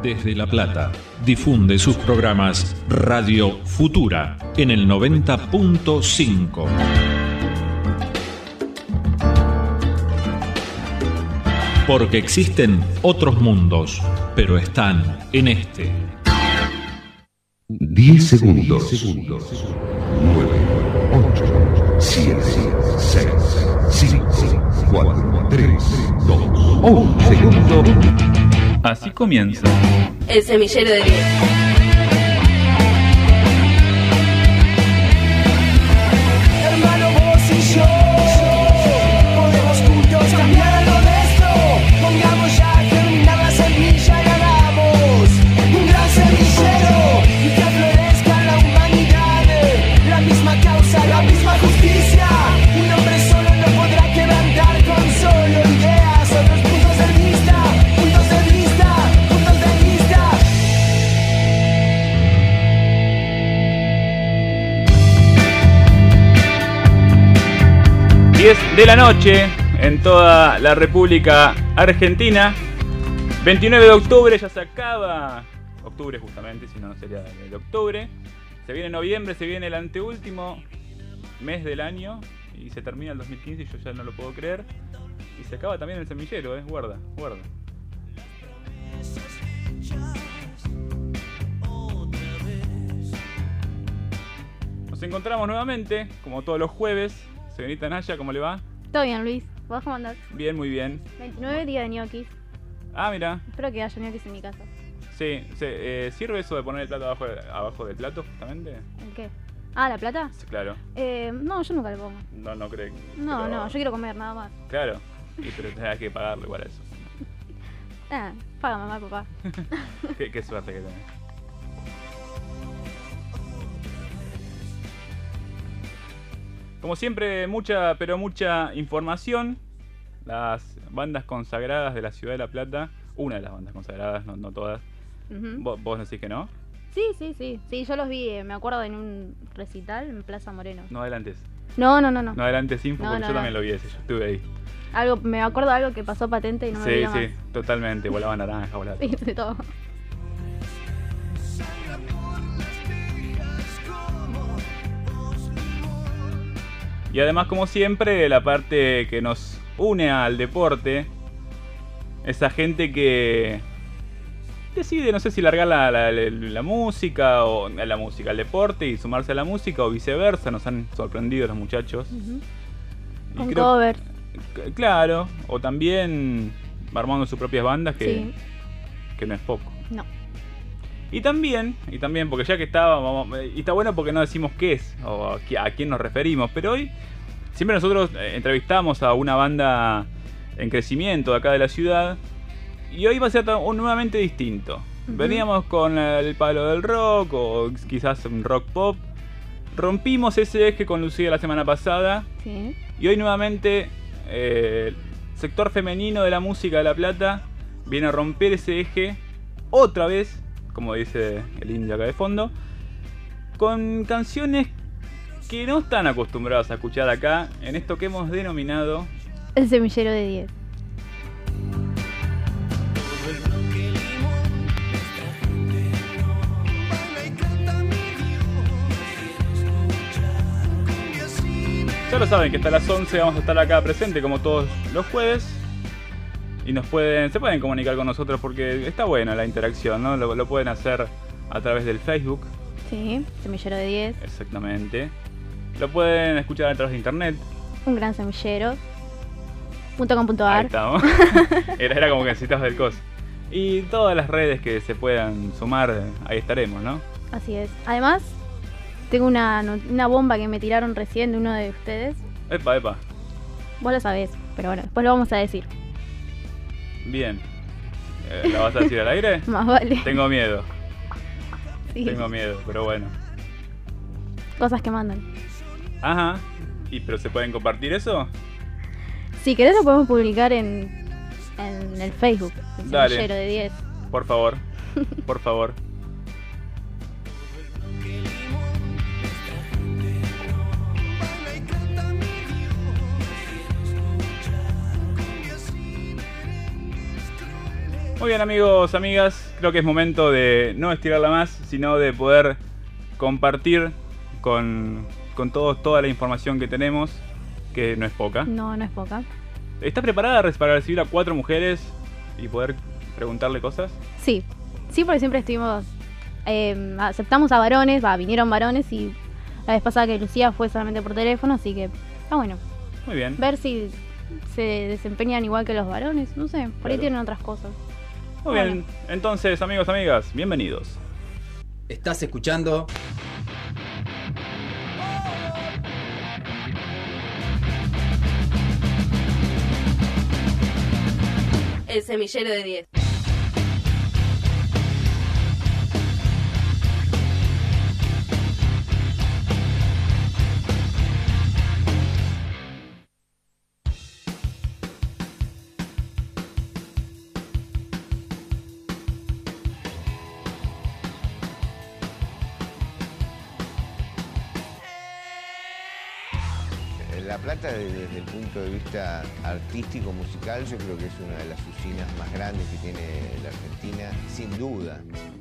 Desde La Plata, difunde sus programas Radio Futura en el 90.5. Porque existen otros mundos, pero están en este. 10 segundos. 9, 8, 7, 6, 5, 4, 3, 2, 1 segundo. Así comienza El Semillero de 10. Hermano, vos y yo podemos juntos cambiar lo nuestro. Pongamos ya a germinar la semilla y hagamos un gran semillero y que florezca la humanidad. La misma causa, la misma justicia. Un hombre solo no podrá quebrantar con solo ideas, otros puntos de vista, puntos de vista, puntos de vista. 10 de la noche en toda la República Argentina. 29 de octubre, ya se acaba octubre justamente, si no sería el octubre. Se viene noviembre, se viene el anteúltimo mes del año y se termina el 2015 y yo ya no lo puedo creer. Y se acaba también el semillero, guarda. Nos encontramos nuevamente, como todos los jueves. Señorita Naya, ¿cómo le va? Todo bien, Luis. ¿Vos cómo andás? Bien, muy bien. 29 días de ñoquis. Ah, mira. Espero que haya ñoquis en mi casa. Sí, ¿sirve eso de poner el plato abajo del plato, justamente? ¿El qué? Ah, ¿la plata? Sí, claro. No, yo nunca le pongo. No creo. No, yo quiero comer, nada más. Claro. Pero tenés que pagarle igual a eso. Paga mamá, papá. Qué suerte que tenés. Como siempre, mucha información. Las bandas consagradas de la ciudad de La Plata. Una de las bandas consagradas, no todas. Uh-huh. ¿Vos decís que no? Sí, yo los vi, me acuerdo, en un recital en Plaza Moreno. No adelantes. No. No adelantes info porque yo no. también lo vi ese, yo estuve ahí. Me acuerdo de algo que pasó patente y no me olvido más. Sí, totalmente. Volaba naranja, volaba. Sí, de todo. Y además, como siempre, la parte que nos une al deporte, esa gente que decide, no sé si largar la música o el deporte y sumarse a la música o viceversa. Nos han sorprendido los muchachos. Uh-huh. Y Con cover. Claro, o también armando sus propias bandas, que no es poco. No. Y también, porque ya que y está bueno porque no decimos qué es o a quién nos referimos, pero hoy siempre nosotros entrevistamos a una banda en crecimiento de acá de la ciudad y hoy va a ser nuevamente distinto. Uh-huh. Veníamos con el palo del rock o quizás un rock pop, rompimos ese eje con Lucía la semana pasada. Sí. Y hoy nuevamente el sector femenino de la música de La Plata viene a romper ese eje otra vez, como dice el indio acá de fondo, con canciones que no están acostumbrados a escuchar acá en esto que hemos denominado El Semillero de 10. Ya lo saben que hasta las 11 vamos a estar acá presente como todos los jueves. Y se pueden comunicar con nosotros porque está buena la interacción, ¿no? Lo pueden hacer a través del Facebook. Sí, Semillero de 10. Exactamente. Lo pueden escuchar a través de internet. Un gran semillero. .com.ar. Ahí estamos. Era como que necesitas del coso. Y todas las redes que se puedan sumar, ahí estaremos, ¿no? Así es. Además, tengo una bomba que me tiraron recién de uno de ustedes. Epa. Vos lo sabés, pero bueno, después lo vamos a decir. Bien. ¿La vas a decir al aire? Más vale. Tengo miedo. Sí. Tengo miedo, pero bueno. Cosas que mandan. Ajá. ¿Pero se pueden compartir eso? Si querés lo podemos publicar en el Facebook. El Dale. Semillero de 10. Por favor. Por favor. Muy bien, amigos, amigas, creo que es momento de no estirarla más, sino de poder compartir con todos toda la información que tenemos, que no es poca. No es poca. ¿Estás preparada para recibir a 4 mujeres y poder preguntarle cosas? Sí, porque siempre estuvimos... aceptamos a varones, vinieron varones y la vez pasada que Lucía fue solamente por teléfono, así que está bueno. Muy bien. Ver si se desempeñan igual que los varones, no sé, por ahí Claro. tienen otras cosas. Muy bien, entonces, amigos, amigas, bienvenidos. Estás escuchando El semillero de 10. La Plata, desde el punto de vista artístico, musical, yo creo que es una de las usinas más grandes que tiene la Argentina, sin duda.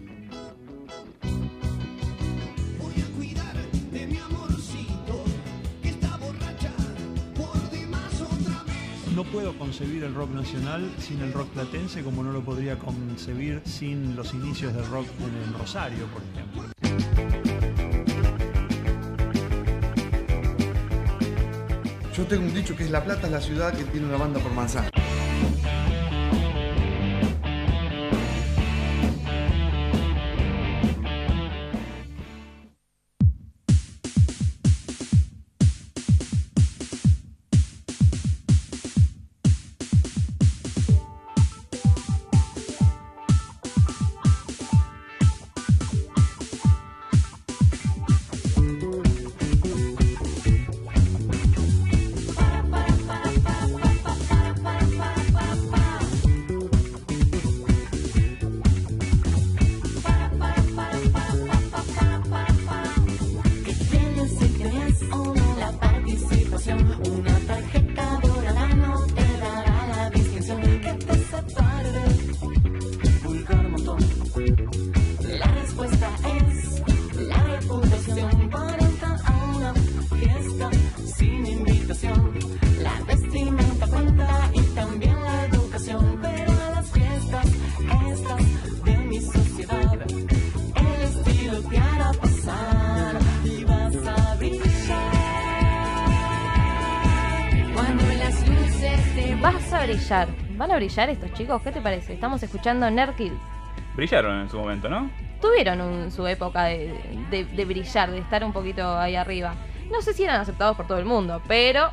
Voy a cuidar de mi amorcito, que está borracha por demás otra vez. No puedo concebir el rock nacional sin el rock platense, como no lo podría concebir sin los inicios del rock en el Rosario, por ejemplo. Yo tengo un dicho que es La Plata es la ciudad que tiene una banda por manzana. ¿Van a brillar estos chicos? ¿Qué te parece? Estamos escuchando Nerd Kill. Brillaron en su momento, ¿no? Tuvieron su época de brillar, de estar un poquito ahí arriba. No sé si eran aceptados por todo el mundo, pero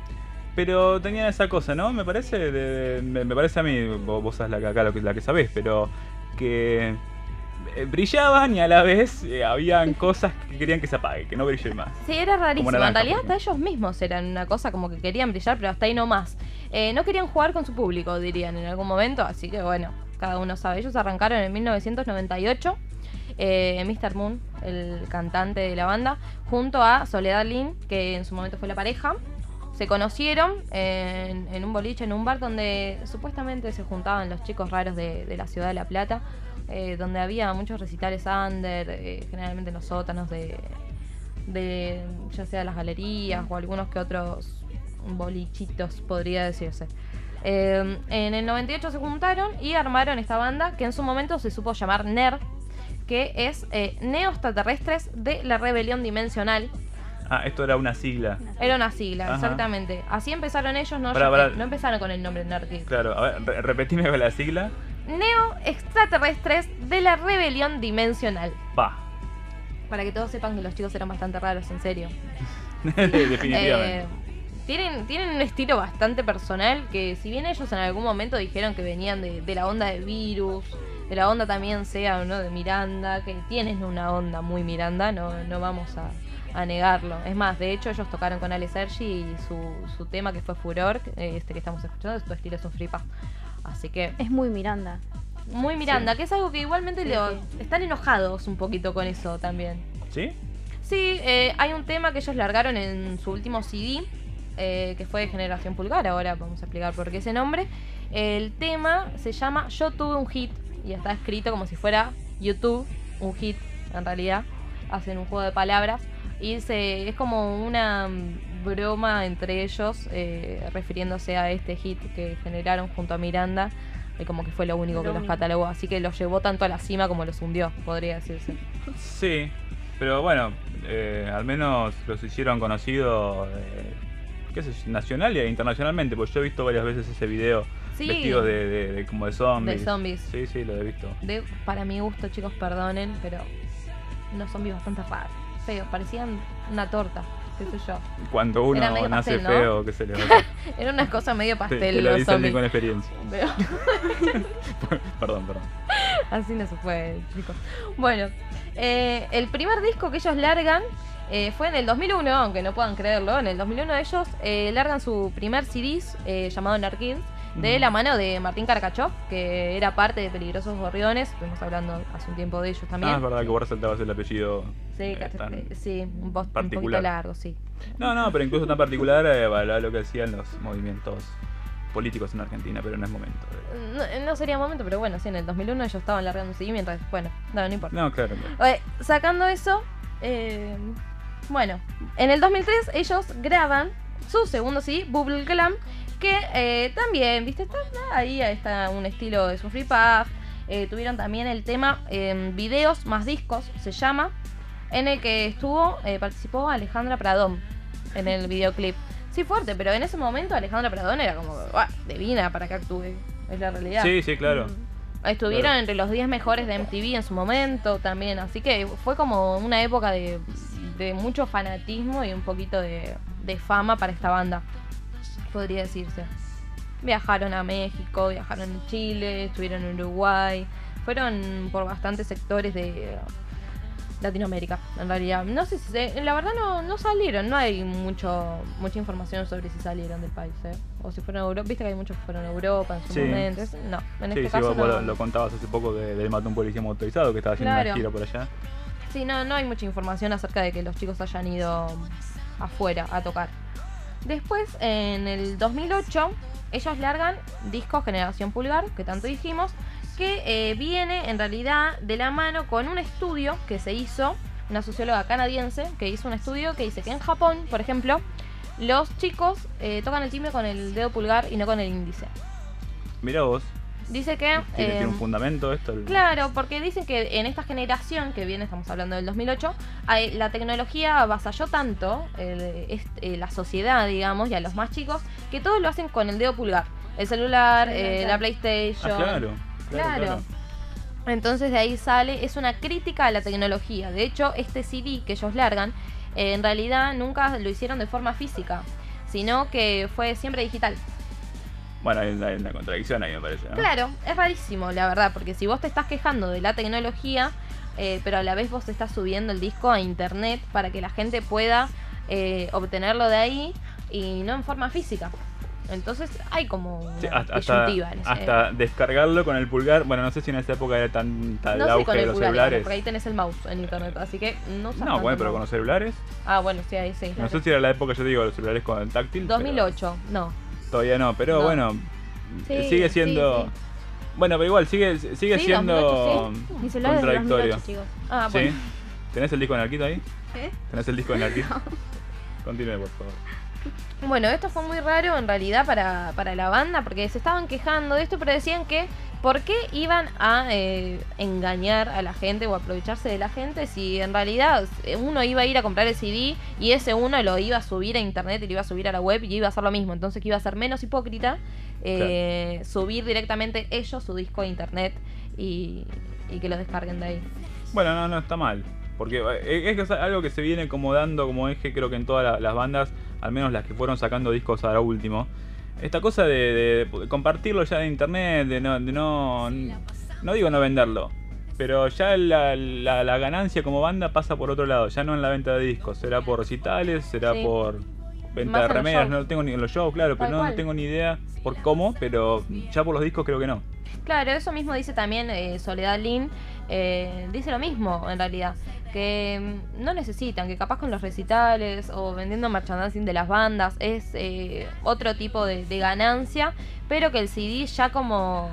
tenían esa cosa, ¿no? Me parece me parece a mí, vos sos la que sabés, pero que brillaban y a la vez habían cosas que querían que se apague, que no brillen más. Sí, era rarísimo. Naranja, en realidad hasta ellos mismos eran una cosa como que querían brillar, pero hasta ahí no más. No querían jugar con su público, dirían en algún momento, así que bueno, cada uno sabe. Ellos arrancaron en 1998, Mr. Moon, el cantante de la banda, junto a Soledad Lin, que en su momento fue la pareja. Se conocieron en un boliche, en un bar donde supuestamente se juntaban los chicos raros de la ciudad de La Plata, donde había muchos recitales under, generalmente en los sótanos de ya sea las galerías o algunos que otros bolichitos, podría decirse. En el 98 se juntaron y armaron esta banda que en su momento se supo llamar NER, que es Neo-Extraterrestres de la Rebelión Dimensional. Ah, esto era una sigla. Era una sigla, Ajá. Exactamente. Así empezaron ellos, no empezaron con el nombre Nerd Kill. Claro, a ver, repetime con la sigla. Neo-Extraterrestres de la Rebelión Dimensional. Pa. Para que todos sepan que los chicos eran bastante raros, en serio. Definitivamente. Tienen un estilo bastante personal, que si bien ellos en algún momento dijeron que venían de la onda de Virus, de la onda también sea, ¿no?, de Miranda, que tienen una onda muy Miranda, no vamos a negarlo. Es más, de hecho ellos tocaron con Ale Sergi y su tema que fue Furor, que estamos escuchando, tu estilo es un free pass. Así que es muy Miranda. Muy Miranda, Sí. que es algo que igualmente están enojados un poquito con eso también. ¿Sí? Sí, hay un tema que ellos largaron en su último CD, que fue de Generación Pulgar, ahora vamos a explicar por qué ese nombre, El tema se llama Yo tuve un hit y está escrito como si fuera YouTube, un hit en realidad. Hacen un juego de palabras y es como una broma entre ellos refiriéndose a este hit que generaron junto a Miranda. Como que fue lo único que los catalogó, así que los llevó tanto a la cima como los hundió, podría decirse. Sí, pero bueno, al menos los hicieron conocidos, qué sé yo, nacional e internacionalmente, porque yo he visto varias veces ese video vestidos de como de zombies. De zombies. Sí, sí, lo he visto. Para mi gusto, chicos, perdonen, pero unos zombies bastante raros, feos, parecían una torta. Qué sé yo. Cuando uno nace pastel, ¿no? feo, que se le va. Era una cosa medio pastel. Te lo los dice zombies. con experiencia. Pero... perdón. Así no se fue, chicos. Bueno, el primer disco que ellos largan fue en el 2001, aunque no puedan creerlo. En el 2001 ellos largan su primer CD llamado Narkids, de la mano de Martín Karakachov, que era parte de Peligrosos Gorriones. Estuvimos hablando hace un tiempo de ellos también. Ah, es verdad que vos resaltabas el apellido. Sí, un poquito largo, sí. No, pero incluso tan particular lo que hacían los movimientos políticos en Argentina, pero no es momento. No sería momento, pero bueno, sí, en el 2001 ellos estaban largando un CD mientras, bueno, no importa. No, claro. Sacando eso, bueno, en el 2003 ellos graban su segundo CD, Bubble Glam, que también, viste, ahí está un estilo de Free Puff. Tuvieron también el tema Videos más Discos, se llama, en el que participó Alejandra Pradón en el videoclip. Sí, fuerte, pero en ese momento Alejandra Pradón era como divina para que actúe, es la realidad. Sí, claro. Estuvieron entre los 10 mejores de MTV en su momento también, así que fue como una época de mucho fanatismo y un poquito de fama para esta banda, podría decirse. Viajaron a México, viajaron a Chile, estuvieron en Uruguay, fueron por bastantes sectores de Latinoamérica, en realidad. No sé si la verdad no salieron, no hay mucha información sobre si salieron del país, o si fueron a Europa. Viste que hay muchos que fueron a Europa en su momento. No, en este caso vos lo contabas hace poco del Mató un policía motorizado que estaba haciendo una gira por allá. Sí, no hay mucha información acerca de que los chicos hayan ido afuera a tocar. Después, en el 2008, ellos largan disco Generación Pulgar, que tanto dijimos, que viene en realidad de la mano con un estudio que se hizo, una socióloga canadiense que hizo un estudio que dice que en Japón, por ejemplo, los chicos tocan el timbre con el dedo pulgar y no con el índice. Mirá vos. Dice que... ¿Tiene un fundamento esto? Claro, porque dicen que en esta generación que viene, estamos hablando del 2008, la tecnología avasalló tanto la sociedad, digamos, y a los más chicos, que todos lo hacen con el dedo pulgar. El celular, la PlayStation... Ah, claro. Entonces de ahí sale, es una crítica a la tecnología. De hecho, este CD que ellos largan, en realidad nunca lo hicieron de forma física, sino que fue siempre digital. Bueno, hay una contradicción ahí, me parece, ¿no? Claro, es rarísimo, la verdad, porque si vos te estás quejando de la tecnología, pero a la vez vos estás subiendo el disco a internet para que la gente pueda obtenerlo de ahí y no en forma física. Entonces hay como una disyuntiva en hasta descargarlo con el pulgar. Bueno, no sé si en esa época era tan no auge con de el los pulgar, celulares. Porque ahí tenés el mouse en internet, así que no No, bueno, pero con los celulares. Ah, bueno, sí, ahí sí. No sé si era la época, yo digo, los celulares con el táctil. 2008, pero... no. Todavía no, pero no. Bueno, sí, sigue siendo... Sí. Bueno, pero igual sigue siendo 2008, sí. Mi celular es de contradictorio. 2008, chicos. Ah, bueno. ¿Sí? ¿Tenés el disco en Narquito ahí? ¿Qué? ¿Tenés el disco en Narquito? Continúe, por favor. Bueno, esto fue muy raro en realidad para la banda, porque se estaban quejando de esto, pero decían que ¿por qué iban a engañar a la gente o aprovecharse de la gente si en realidad uno iba a ir a comprar el CD y ese uno lo iba a subir a internet y lo iba a subir a la web y iba a hacer lo mismo? Entonces que iba a ser menos hipócrita subir directamente ellos su disco a internet y que lo descarguen de ahí. Bueno, no está mal. Porque es algo que se viene como dando como eje, creo que en todas las bandas, al menos las que fueron sacando discos ahora último. Esta cosa de compartirlo ya en internet, de no digo no venderlo, pero ya la ganancia como banda pasa por otro lado, ya no en la venta de discos, será por recitales, será por venta Más de en remeras, los no tengo ni en los shows, claro, pero no tengo ni idea por cómo, pero ya por los discos creo que no. Claro, eso mismo dice también Soledad Lin, dice lo mismo en realidad, que no necesitan, que capaz con los recitales o vendiendo merchandising de las bandas es otro tipo de ganancia, pero que el CD ya como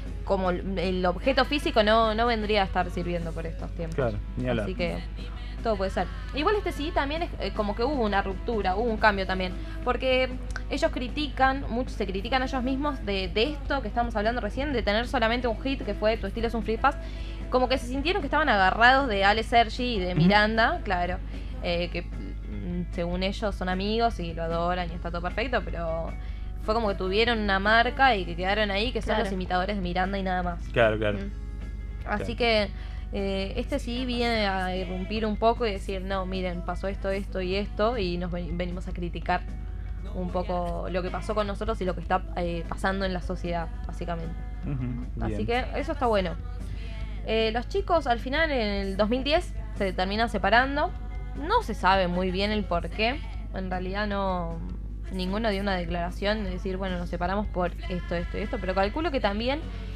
el objeto físico no vendría a estar sirviendo por estos tiempos. Claro, ni hablar. Así que todo puede ser. Igual este CD también es como que hubo una ruptura, hubo un cambio también, porque ellos critican, muchos se critican a ellos mismos de esto que estamos hablando recién, de tener solamente un hit que fue Tu estilo es un free pass, como que se sintieron que estaban agarrados de Ale Sergi y de Miranda, claro, que según ellos son amigos y lo adoran y está todo perfecto, pero fue como que tuvieron una marca y que quedaron ahí, que son los imitadores de Miranda y nada más. Claro. Así que este sí viene a irrumpir un poco y decir, no, miren, pasó esto y esto, y nos venimos a criticar un poco lo que pasó con nosotros y lo que está pasando en la sociedad, básicamente. Así que eso está bueno. Los chicos al final en el 2010 se terminan separando. No se sabe muy bien el por qué. En realidad ninguno dio una declaración de decir, bueno, nos separamos por esto y esto, pero calculo que también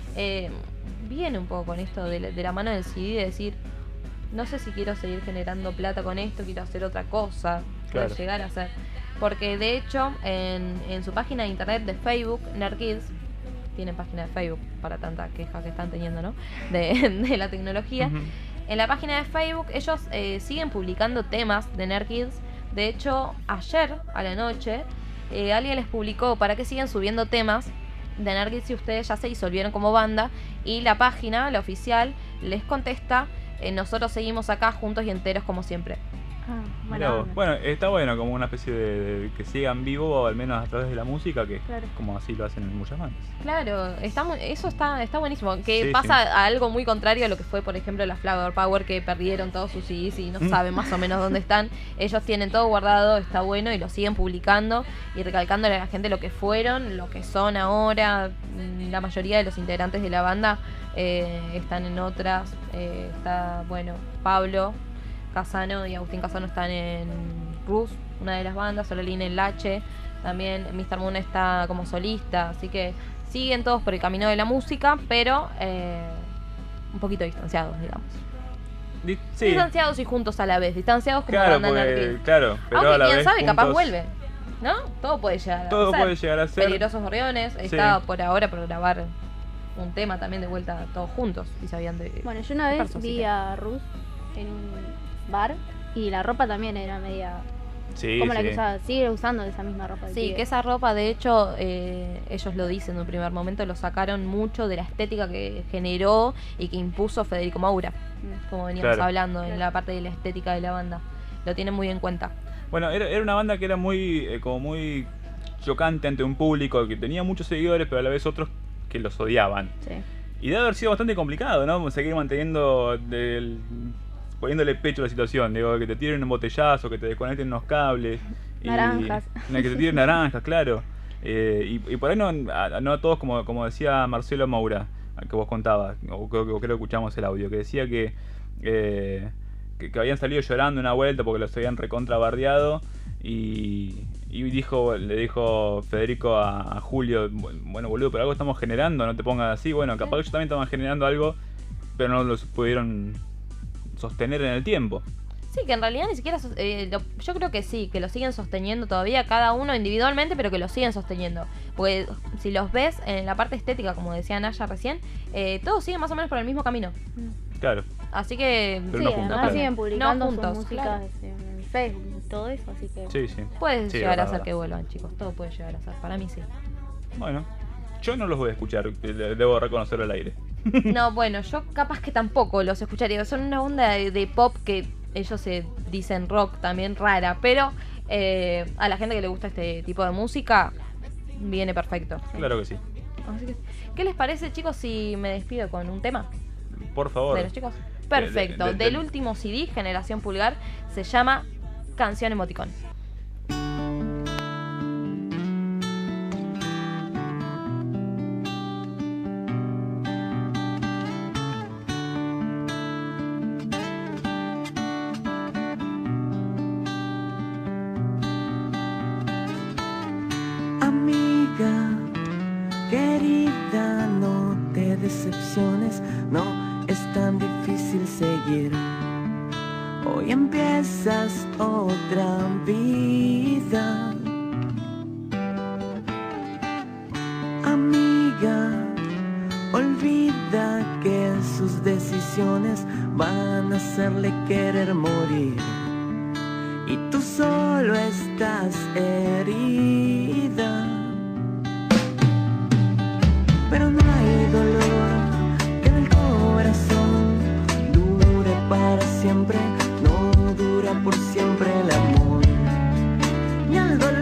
viene un poco con esto de la mano del CD, de decir, no sé si quiero seguir generando plata con esto, quiero hacer otra cosa, claro, puede llegar a ser. Porque de hecho en su página de internet de Facebook, Nerdkids, tienen página de Facebook para tanta queja que están teniendo, ¿no? de la tecnología. En la página de Facebook ellos siguen publicando temas de Nerdkids. De hecho, ayer a la noche alguien les publicó para que siguen subiendo temas de Nerdkids si ustedes ya se disolvieron como banda, y la página, la oficial, les contesta, nosotros seguimos acá juntos y enteros como siempre. Bueno, está bueno como una especie de que sigan vivo, o al menos a través de la música, que claro, como así lo hacen en muchas bandas. Claro, eso está buenísimo. Que pasa a algo muy contrario a lo que fue, por ejemplo, la Flower Power, que perdieron todos sus CDs y no saben más o menos dónde están. Ellos tienen todo guardado, está bueno, y lo siguen publicando y recalcándole a la gente lo que fueron, lo que son ahora. La mayoría de los integrantes de la banda están en otras. Está, bueno, Pablo Casano y Agustín Casano están en Rus, una de las bandas, Solalina en Lache, también Mr. Moon está como solista, así que siguen todos por el camino de la música, pero un poquito distanciados, digamos. Sí. Distanciados y juntos a la vez, distanciados como claro, banda Nerdkids. Claro, pero aunque a la quién vez sabe, juntos, capaz vuelve, ¿no? Todo puede llegar a ser. Peligrosos Gorriones, está por ahora por grabar un tema también de vuelta todos juntos, y sabían de... Bueno, yo una vez vi a Rus en un bar y la ropa también era media como la que usaba, sigue usando esa misma ropa. Sí, que esa ropa de hecho ellos lo dicen en un primer momento, lo sacaron mucho de la estética que generó y que impuso Federico Moura, como veníamos hablando en la parte de la estética de la banda, lo tienen muy en cuenta. Bueno, era una banda que era muy como muy chocante ante un público que tenía muchos seguidores, pero a la vez otros que los odiaban. Y debe haber sido bastante complicado, ¿no? Seguir manteniendo poniéndole pecho a la situación, digo, que te tiren un botellazo, que te desconecten unos cables. Naranjas. Que te tiren naranjas, claro. Y por ahí no a todos, como decía Marcelo Moura, que vos contabas, o creo que escuchamos el audio, que decía que habían salido llorando una vuelta porque los habían recontrabardeado, y le dijo Federico a Julio, bueno, boludo, pero algo estamos generando, no te pongas así. Bueno, capaz que ellos también estaban generando algo, pero no lo pudieron sostener en el tiempo. Sí, que en realidad ni siquiera yo creo que sí, que lo siguen sosteniendo todavía, cada uno individualmente, pero que lo siguen sosteniendo. Porque si los ves en la parte estética, como decía Naya recién, todos siguen más o menos por el mismo camino. Claro. Así que pero no juntos, además siguen publicando juntos, sus músicas en Facebook y todo eso, así que sí. Puede llegar a ser que vuelvan, chicos, todo puede llegar a ser, para mí sí. Bueno, yo no los voy a escuchar, debo reconocerlo al aire. No, bueno, yo capaz que tampoco los escucharía. Son una onda de pop que ellos se dicen rock también rara, pero a la gente que le gusta este tipo de música viene perfecto. Claro que sí. Así que, ¿qué les parece, chicos, si me despido con un tema? Por favor. De los chicos. Perfecto. Del último CD, Generación Pulgar, se llama Canción Emoticón. Querida, no te decepciones, no es tan difícil seguir Hoy empiezas otra vida. Amiga, olvida que sus decisiones van a hacerle querer morir. Y tú solo estás herida. Pero no hay dolor que en el corazón dure para siempre. No dura por siempre el amor ni el dolor.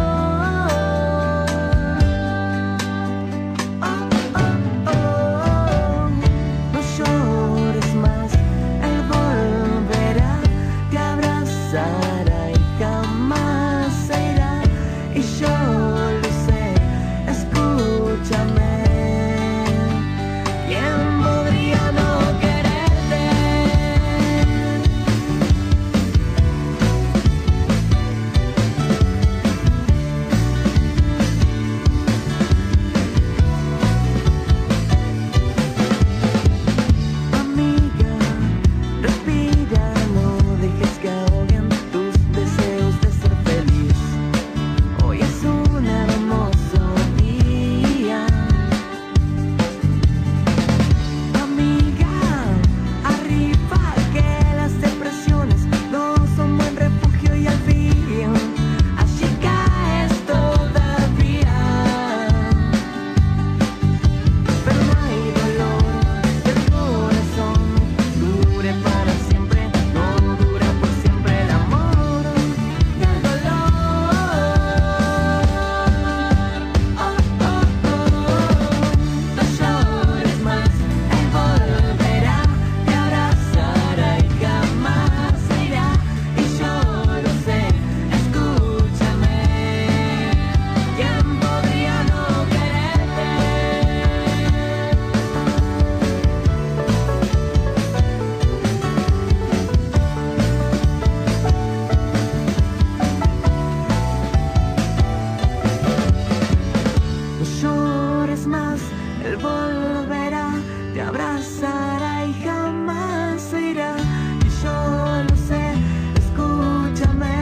No llores más, él volverá, te abrazará y jamás se irá. Y yo lo sé, escúchame. ¿Quién podría no quererte? Amiga, respira, no dejes que ahoguen tus deseos de ser feliz. Hoy es un hermoso día. Amiga, arriba, que las depresiones no son buen refugio y al fin allí caes todavía. Pero no hay dolor que el corazón dure para siempre. No dura por siempre el amor y el dolor. No llores más, él volverá, te abrazará y jamás se irá. Y yo lo sé, escúchame. ¿Quién podría no quererte? No llores más, él volverá, te abrazará y jamás se irá. Y yo lo sé, escúchame.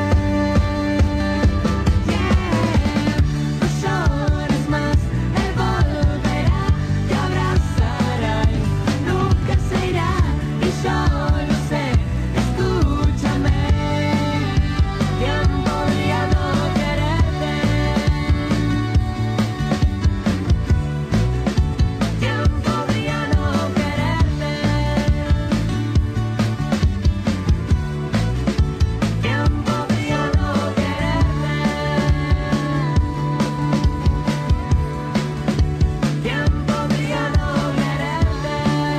No llores más, él volverá, te abrazará y nunca se irá. Y yo lo sé, escúchame. ¿Quién podría no quererte? ¿Quién podría no quererte? ¿Quién podría no quererte? ¿Quién podría no quererte?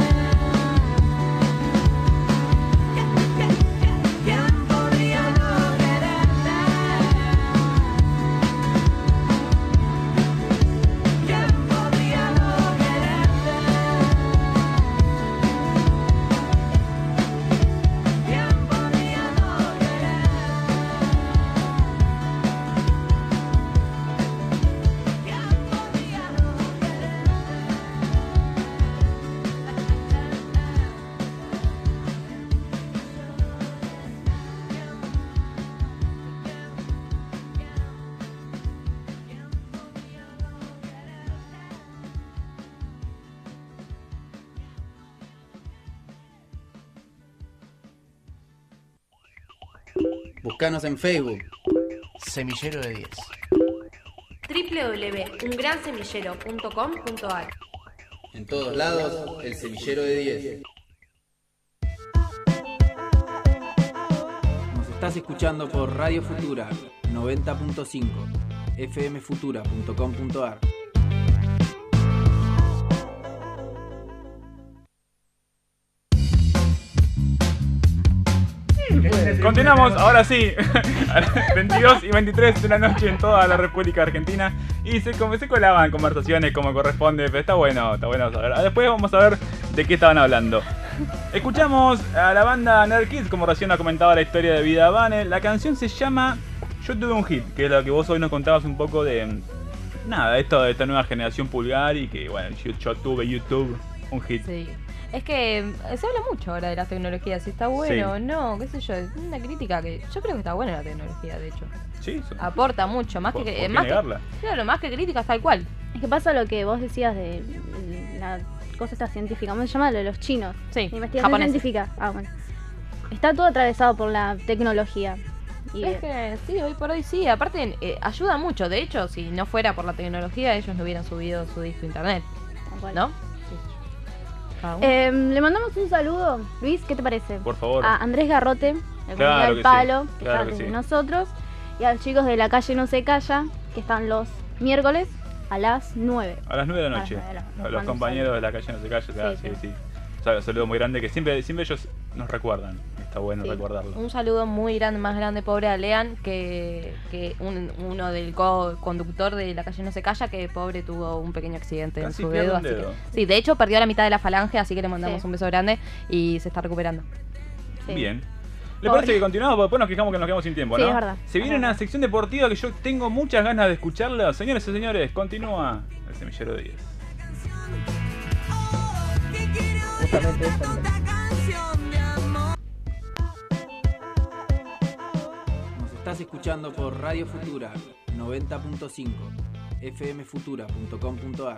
¿Quién podría no quererte? ¿Quién podría no quererte? ¿Quién podría no Buscanos en Facebook. Semillero de 10. www.ungransemillero.com.ar. En todos lados, el semillero de 10. Nos estás escuchando por Radio Futura 90.5, fmfutura.com.ar. Continuamos, ahora sí, a las 22 y 23 de la noche en toda la República Argentina. Y se colaban conversaciones como corresponde, pero está bueno saber. Después vamos a ver de qué estaban hablando. Escuchamos a la banda Nerd Kids, como recién ha comentado la historia de Vida Vane. La canción se llama Yo tuve un hit, que es lo que vos hoy nos contabas un poco de... Nada, esto de esta nueva generación pulgar y que, bueno, yo tuve YouTube, un hit. Sí. Es que se habla mucho ahora de las tecnologías, si está bueno o no, qué sé yo, es una crítica que yo creo que está buena la tecnología, de hecho. Sí, aporta mucho, más ¿Por que qué más negarla? Claro, más que críticas tal cual. Es que pasa lo que vos decías de la cosa esta científica, ¿cómo se llama? Lo de los chinos. Sí, la investigación japoneses. científica. Bueno. Está todo atravesado por la tecnología. Y Es que sí, hoy por hoy sí, aparte ayuda mucho, de hecho, si no fuera por la tecnología ellos no hubieran subido su disco a internet, ¿no? Le mandamos un saludo, Luis, ¿qué te parece? Por favor. A Andrés Garrote, el Claro del que Palo, sí, que claro está que desde sí. nosotros, y a los chicos de La Calle No Se Calla, que están los miércoles a las 9. A las 9 de la A las noche. 9 de la noche. Los Mando un compañeros de La Calle No Se Calla. Sí. Un saludo muy grande que siempre ellos nos recuerdan. Está bueno recordarlo. Un saludo muy grande, más grande, pobre a Lean, que uno del conductor de La Calle No Se Calla, que pobre tuvo un pequeño accidente en Casi su pierde dedo. un Así dedo. que, sí, de hecho perdió la mitad de la falange, así que le mandamos un beso grande y se está recuperando. Bien. ¿Le parece que continuamos? Porque después nos quejamos que nos quedamos sin tiempo, ¿no? Sí, es verdad. Se viene una sección deportiva que yo tengo muchas ganas de escucharla. Señores y señores, continúa el Semillero de 10. Justamente esta. Nos estás escuchando por Radio Futura 90.5 fmfutura.com.ar.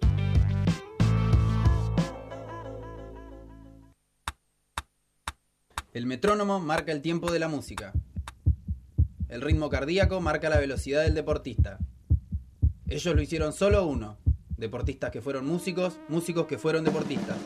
El metrónomo marca el tiempo de la música. El ritmo cardíaco marca la velocidad del deportista. Ellos lo hicieron solo uno. Deportistas que fueron músicos, músicos que fueron deportistas.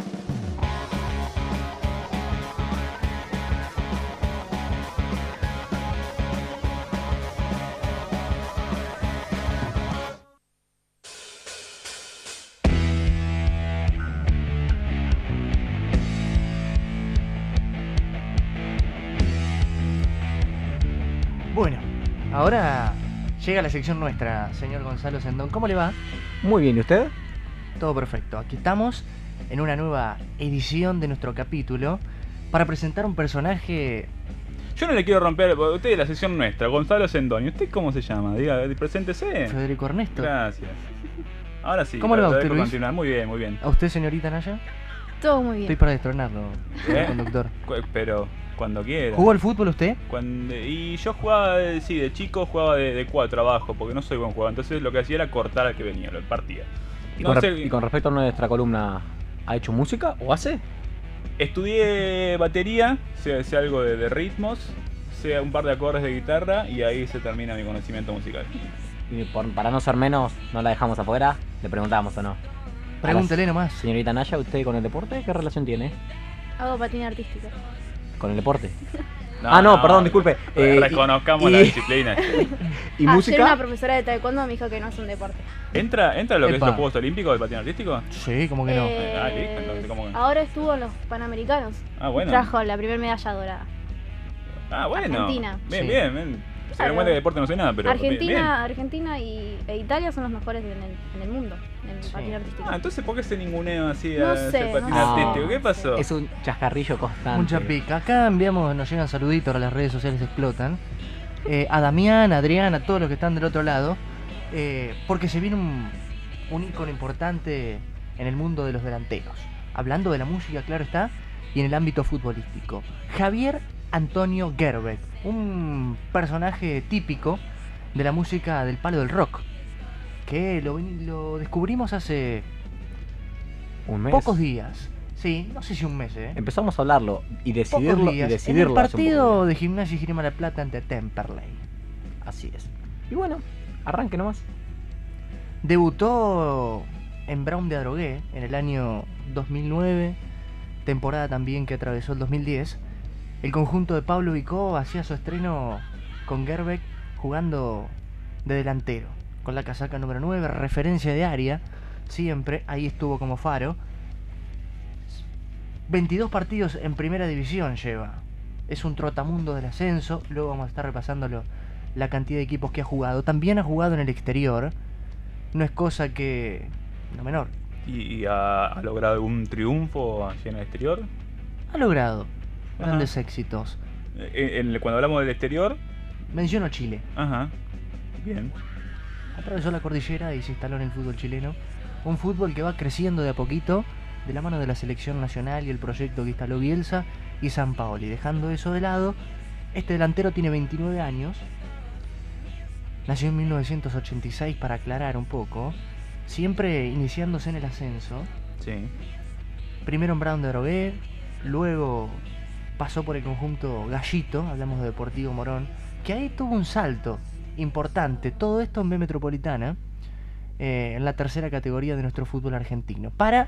Bueno, ahora llega la sección nuestra, señor Gonzalo Sendón. ¿Cómo le va? Muy bien, ¿y usted? Todo perfecto. Aquí estamos en una nueva edición de nuestro capítulo para presentar un personaje... Yo no le quiero romper, usted es la sección nuestra, Gonzalo Sendón. ¿Y usted cómo se llama? Diga, preséntese. Federico Ernesto. Gracias. Ahora sí. ¿Cómo le va a lo usted, dejo Luis? continuar. Muy bien, muy bien. ¿A usted, señorita Naya? Todo muy bien. Estoy para destronarlo, conductor. Pero cuando quiera. ¿Jugó al fútbol usted? Y yo jugaba, de chico jugaba de 4 abajo, porque no soy buen jugador. Entonces lo que hacía era cortar al que venía, lo partía. Y con respecto a nuestra columna, ¿ha hecho música o hace? Estudié batería, sé algo de ritmos, sé un par de acordes de guitarra y ahí se termina mi conocimiento musical. Y para no ser menos, no la dejamos afuera, le preguntamos o no. Pregúntele nomás. Señorita Naya, ¿usted con el deporte qué relación tiene? Hago patín artístico. ¿Con el deporte? No, perdón, disculpe. Reconozcamos la disciplina. ¿Y Ayer música? una profesora de taekwondo me dijo que no es un deporte. ¿Entra lo que es Epa. los Juegos Olímpicos del patín artístico? Sí, ¿cómo que no? Listo, entonces, ¿cómo que no? Ahora estuvo en los Panamericanos. Bueno. Trajo la primera medalla dorada. Bueno. Argentina. Bien, Sí. bien. Se dan cuenta que de deporte no sé nada, pero Argentina e Italia son los mejores en el mundo en el patín artístico. Entonces ¿por qué se ninguneo así No a sé, hacer patín no sé. artístico? ¿Qué pasó? Es un chascarrillo constante. Mucha pica. Acá enviamos, nos llegan saluditos, las redes sociales explotan. A Damián, a Adrián, a todos los que están del otro lado. Porque se viene un ícono importante en el mundo de los delanteros. Hablando de la música, claro está, y en el ámbito futbolístico. Javier Antonio Gerbeck, un personaje típico de la música del palo del rock. Que lo descubrimos hace ¿Un mes? pocos días. Sí, no sé si un mes, Empezamos a hablarlo y decidirlo. Pocos días. Y decidirlo En el hace un partido poco. de Gimnasia y Esgrima La Plata ante Temperley. Así es. Y bueno, arranque nomás. Debutó en Brown de Adrogué en el año 2009, temporada también que atravesó el 2010. El conjunto de Pablo Vicó hacía su estreno con Gerbeck jugando de delantero, con la casaca número 9, referencia de área, siempre, ahí estuvo como faro. 22 partidos en primera división lleva. Es un trotamundo del ascenso, luego vamos a estar repasando la cantidad de equipos que ha jugado. También ha jugado en el exterior, no es cosa que... no menor. ¿Y ha logrado algún triunfo allí en el exterior? Ha logrado Ajá. grandes éxitos. Cuando hablamos del exterior... Menciono Chile. Ajá. Bien. Atravesó la cordillera y se instaló en el fútbol chileno. Un fútbol que va creciendo de a poquito de la mano de la selección nacional y el proyecto que instaló Bielsa y Sampaoli. Dejando eso de lado, este delantero tiene 29 años, nació en 1986 para aclarar un poco, siempre iniciándose en el ascenso. Sí. Primero en Brown de Drogué, luego pasó por el conjunto Gallito, hablamos de Deportivo Morón, que ahí tuvo un salto importante, todo esto en B Metropolitana, en la tercera categoría de nuestro fútbol argentino, para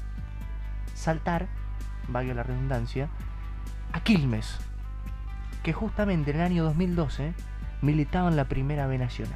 saltar, valga la redundancia, a Quilmes, que justamente en el año 2012 militaba en la Primera B Nacional.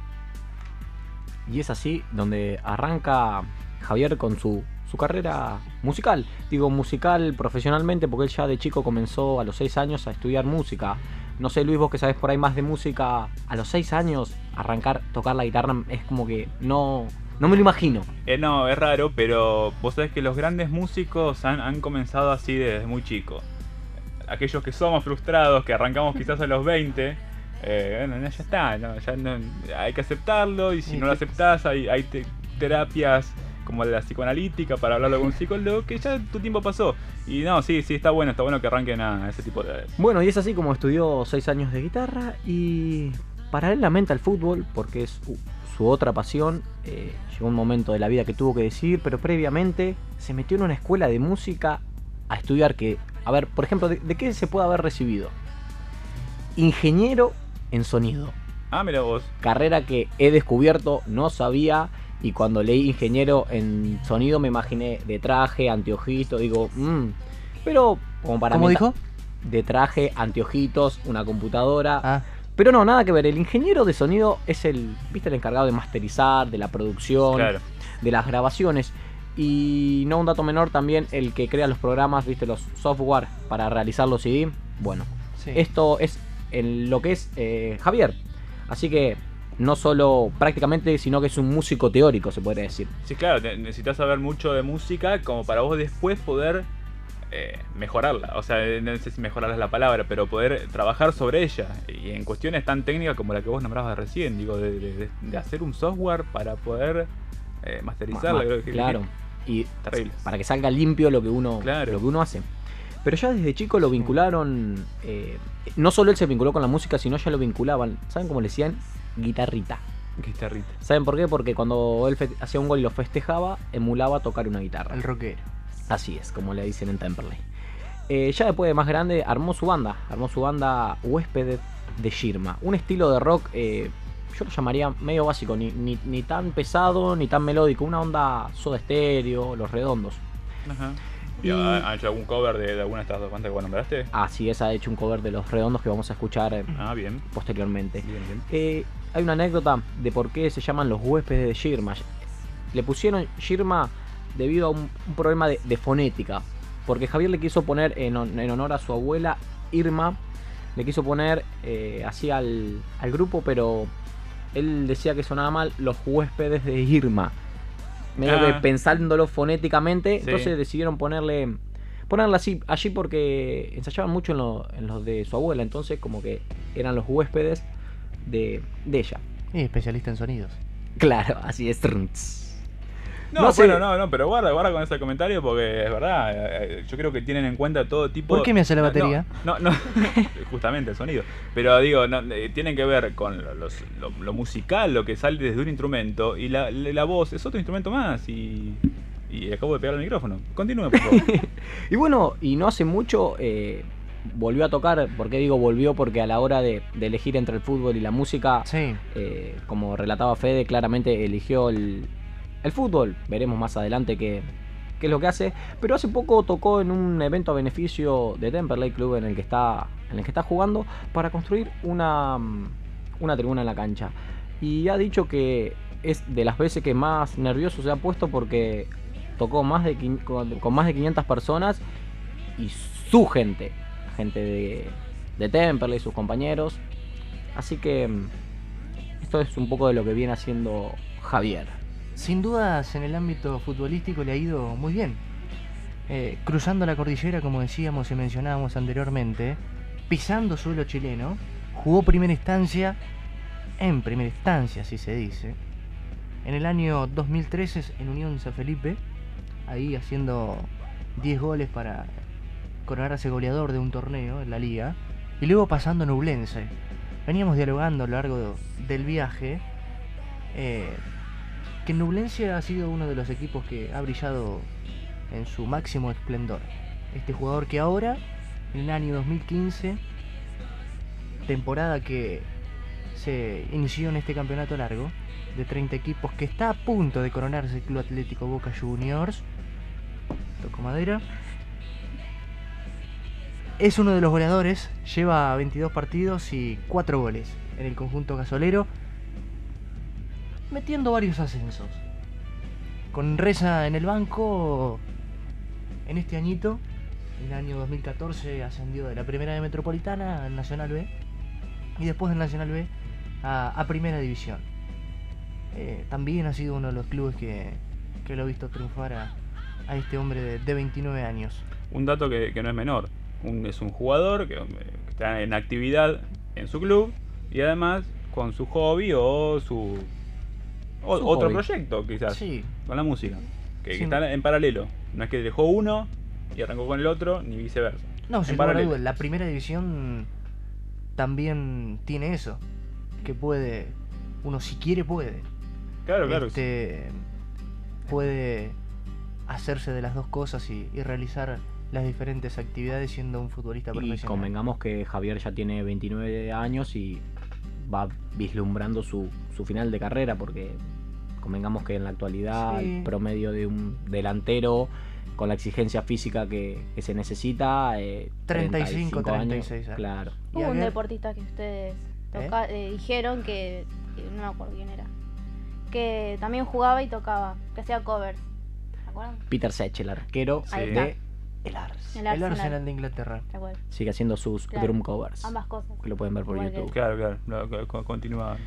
Y es así donde arranca Javier con su carrera musical. Digo musical profesionalmente porque él ya de chico comenzó a los 6 años a estudiar música. No sé, Luis, vos que sabés por ahí más de música, a los 6 años arrancar, tocar la guitarra es como que no me lo imagino. No, es raro, pero vos sabés que los grandes músicos han comenzado así desde muy chico. Aquellos que somos frustrados, que arrancamos quizás a los 20, bueno, ya está, hay que aceptarlo, y si no lo aceptás hay terapias como la psicoanalítica para hablarlo con un psicólogo, que ya tu tiempo pasó. Y no, sí, está bueno que arranquen a ese tipo de... Bueno, y es así como estudió 6 años de guitarra y paralelamente al fútbol, porque es su otra pasión, llegó un momento de la vida que tuvo que decidir, pero previamente se metió en una escuela de música a estudiar que, a ver, por ejemplo, ¿de qué se puede haber recibido? Ingeniero en sonido. Ah, mira vos. Carrera que he descubierto, no sabía, y cuando leí ingeniero en sonido me imaginé de traje, anteojito, digo, pero como para... ¿Cómo dijo? De traje, anteojitos, una computadora... Pero no, nada que ver. El ingeniero de sonido es el encargado de masterizar, de la producción, claro, de las grabaciones. Y no un dato menor también, el que crea los programas, los software para realizar los CD. Bueno, sí. Esto es en lo que es Javier. Así que no solo prácticamente, sino que es un músico teórico, se podría decir. Sí, claro, necesitas saber mucho de música como para vos después poder... mejorarla, o sea, no sé si mejorarla es la palabra, pero poder trabajar sobre ella, y en cuestiones tan técnicas como la que vos nombrabas recién, digo, de hacer un software para poder masterizarla. Claro, y terrible, para que salga limpio lo que uno hace. Pero ya desde chico lo vincularon, no solo él se vinculó con la música, sino ya lo vinculaban, ¿saben cómo le decían? Guitarrita. ¿Saben por qué? Porque cuando él hacía un gol y lo festejaba, emulaba tocar una guitarra. El rockero. Así es, como le dicen en Temperley. Ya después de más grande armó su banda Huéspedes de Shirma. Un estilo de rock, yo lo llamaría medio básico, ni tan pesado ni tan melódico. Una onda Soda Stereo, Los Redondos. Ajá. ¿Y ha hecho algún cover de alguna de estas dos bandas que vos nombraste? Así es, ha hecho un cover de Los Redondos que vamos a escuchar bien, posteriormente. Bien. Hay una anécdota de por qué se llaman Los Huéspedes de Shirma. Le pusieron Shirma debido a un problema de fonética, porque Javier le quiso poner en honor a su abuela Irma, le quiso poner así al grupo, pero él decía que sonaba mal Los Huéspedes de Irma, medio que pensándolo fonéticamente, sí. Entonces decidieron ponerla así allí porque ensayaban mucho en los de su abuela, entonces como que eran los huéspedes de ella. Y especialista en sonidos. Claro, así es. No, pero guarda con ese comentario porque es verdad, yo creo que tienen en cuenta todo tipo... ¿Por qué me hace la batería? No, justamente el sonido. Pero digo, tienen que ver con lo musical, lo que sale desde un instrumento, y la voz es otro instrumento más, y acabo de pegar el micrófono. Continúe, por favor. Y bueno, y no hace mucho volvió a tocar. ¿Por qué digo volvió? Porque a la hora de elegir entre el fútbol y la música, sí. Como relataba Fede, claramente eligió el fútbol. Veremos más adelante qué es lo que hace. Pero hace poco tocó en un evento a beneficio de Temperley Club en el que está jugando, para construir una tribuna en la cancha. Y ha dicho que es de las veces que más nervioso se ha puesto, porque tocó con más de 500 personas y su gente de Temperley, sus compañeros. Así que esto es un poco de lo que viene haciendo Javier. Sin dudas, en el ámbito futbolístico le ha ido muy bien. Cruzando la cordillera, como decíamos y mencionábamos anteriormente, pisando suelo chileno, jugó primera instancia, así se dice, en el año 2013 en Unión San Felipe, ahí haciendo 10 goles para coronarse goleador de un torneo en la liga, y luego pasando a Ñublense. Veníamos dialogando a lo largo del viaje que Ñublense ha sido uno de los equipos que ha brillado en su máximo esplendor. Este jugador que ahora, en el año 2015, temporada que se inició en este campeonato largo de 30 equipos, que está a punto de coronarse el Club Atlético Boca Juniors, toco madera, es uno de los goleadores, lleva 22 partidos y 4 goles en el conjunto gasolero, metiendo varios ascensos. Con Reza en el banco, en este añito, en el año 2014, ascendió de la Primera de Metropolitana al Nacional B, y después del Nacional B a Primera División. También ha sido uno de los clubes que lo ha visto triunfar a este hombre de 29 años. Un dato que no es menor. Es un jugador que está en actividad en su club y además con su hobby o su otro hobby. Proyecto, quizás, sí, con la música, que Sí. está en paralelo. No es que dejó uno y arrancó con el otro, ni viceversa. No, En sin lugar a paralelo. dudas, la Primera División también tiene eso, que puede, uno si quiere puede. Claro. Puede hacerse de las dos cosas y realizar las diferentes actividades siendo un futbolista Y profesional. convengamos que Javier ya tiene 29 años y va vislumbrando su final de carrera, porque convengamos que en la actualidad Sí. el promedio de un delantero con la exigencia física que se necesita, 35, 36 años, años. claro. Y Hubo un Aguer- deportista que ustedes dijeron que no me acuerdo quién era, que también jugaba y tocaba, que hacía covers, ¿se acuerdan? Peter Sech, el arquero Ahí de está. el Ars. El El Arsenal. Arsenal de Inglaterra. ¿Se acuerdan? Sigue haciendo sus Claro. drum covers, Ambas cosas. que lo pueden ver por Igual que YouTube. Claro. Continúa.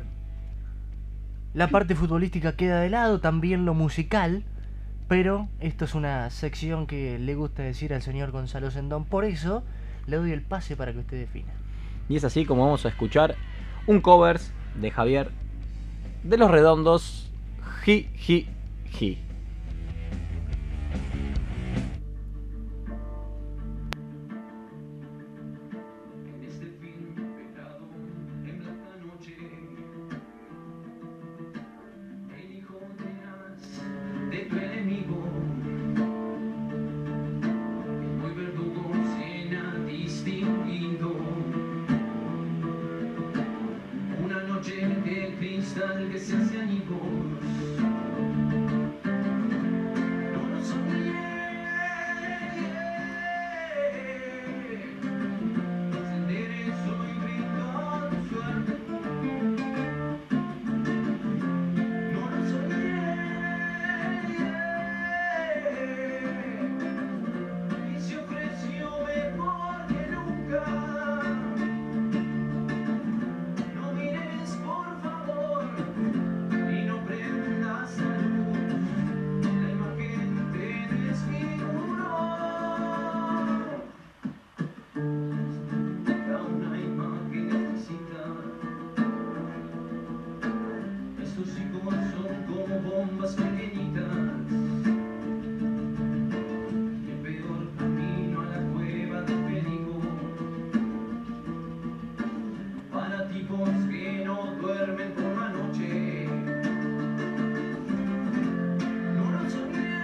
La parte futbolística queda de lado, también lo musical, pero esto es una sección que le gusta decir al señor Gonzalo Sendón, por eso le doy el pase para que usted defina. Y es así como vamos a escuchar un covers de Javier de Los Redondos, Ji. De tu enemigo, muy verdugo cena distinguido. Una noche de cristal que se hace añicos. No lo soñé. Enderezo y brindo suerte. No lo soñé. Y se ofreció mejor que nunca. No mires por favor y no prendas la luz. La imagen te desfiguró. Una imagen necesita. Estos chicos son como bombas pequeñitas. Y el peor camino a la cueva del peligro. Para tipos que no duermen por la noche. No lo soñé.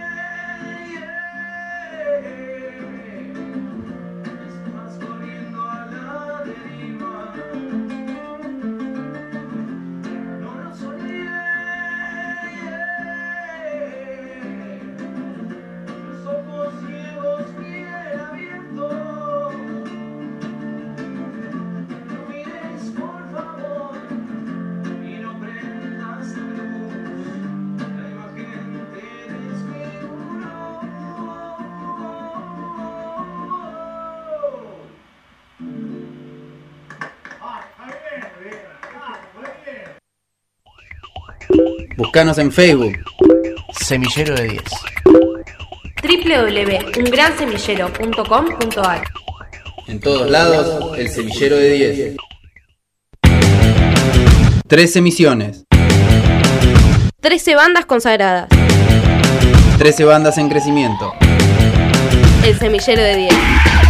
Estás corriendo a la deriva. No lo soñé. Los ojos ciegos bien abiertos. No mires por favor y no prendas la luz. La imagen te desfiguró. Buscanos en Facebook. Semillero de 10. www.ungransemillero.com.ar. En todos lados, el semillero de 10. 13 emisiones. 13 bandas consagradas. 13 bandas en crecimiento. El semillero de 10.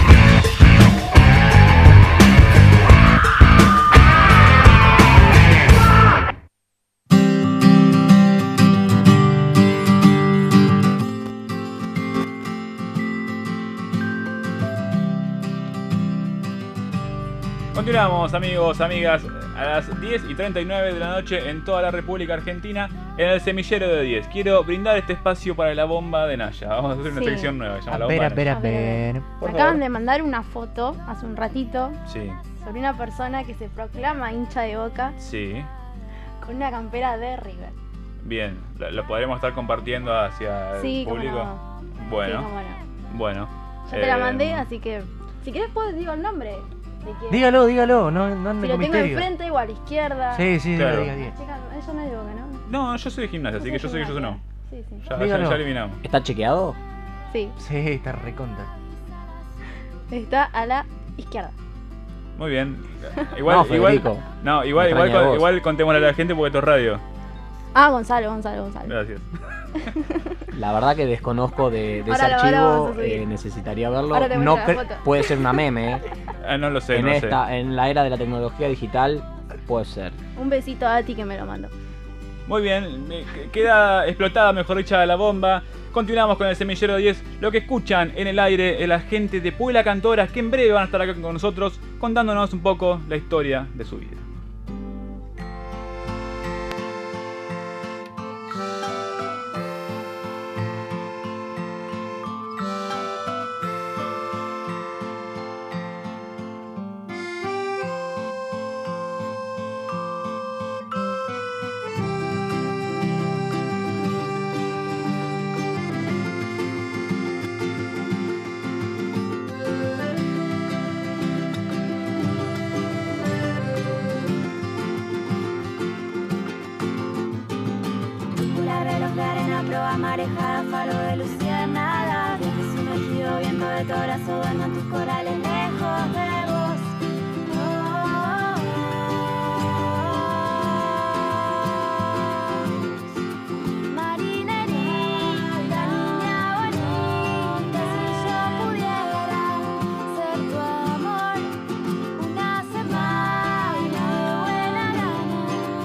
Continuamos, amigos, amigas, a las 10:39 de la noche en toda la República Argentina, en el semillero de 10. Quiero brindar este espacio para la bomba de Naya. Vamos a hacer una Sí. sección nueva, se llama la A bomba ver, de a Naya. ver, a ver. Por Me acaban favor. de mandar una foto hace un ratito Sí, sobre una persona que se proclama hincha de Boca sí. con una campera de River. Bien, lo podremos estar compartiendo hacia el Sí, cómo público. no. Bueno, Sí, cómo no. bueno. Yo te la mandé, así que si querés puedes digo el nombre. De quién. Dígalo, no ande Si lo con tengo misterio. enfrente o a la izquierda. Sí, Claro. diga. Chica, ella no es de Boca, ¿no? No, yo soy de gimnasia, así que yo soy no. Sí, sí. Ya eliminamos. ¿Está chequeado? Sí, Sí, está recontra. está a la izquierda. Muy bien. No, Igual, Federico. no, Me igual, extraña vos. igual contémosle a la gente porque esto es radio. Ah, Gonzalo. Gracias. La verdad que desconozco de ese Ahora vamos archivo, a subir. necesitaría verlo. Ahora te No muestro la foto. puede ser una meme, No lo sé, en no en la era de la tecnología digital puede ser. Un besito a Ati que me lo mandó. Muy bien, queda explotada, mejor dicha, la bomba. Continuamos con el semillero 10. Lo que escuchan en el aire es la gente de Puebla Cantoras, que en breve van a estar acá con nosotros contándonos un poco la historia de su vida. Reloj de arena, proa marejada, faro de luciérnaga. Viaje sumergido, viento de tu abrazo, duermo en tus corales lejos de vos. Marinerita, niña bonita, si yo pudiera ser tu amor una semana de buena gana.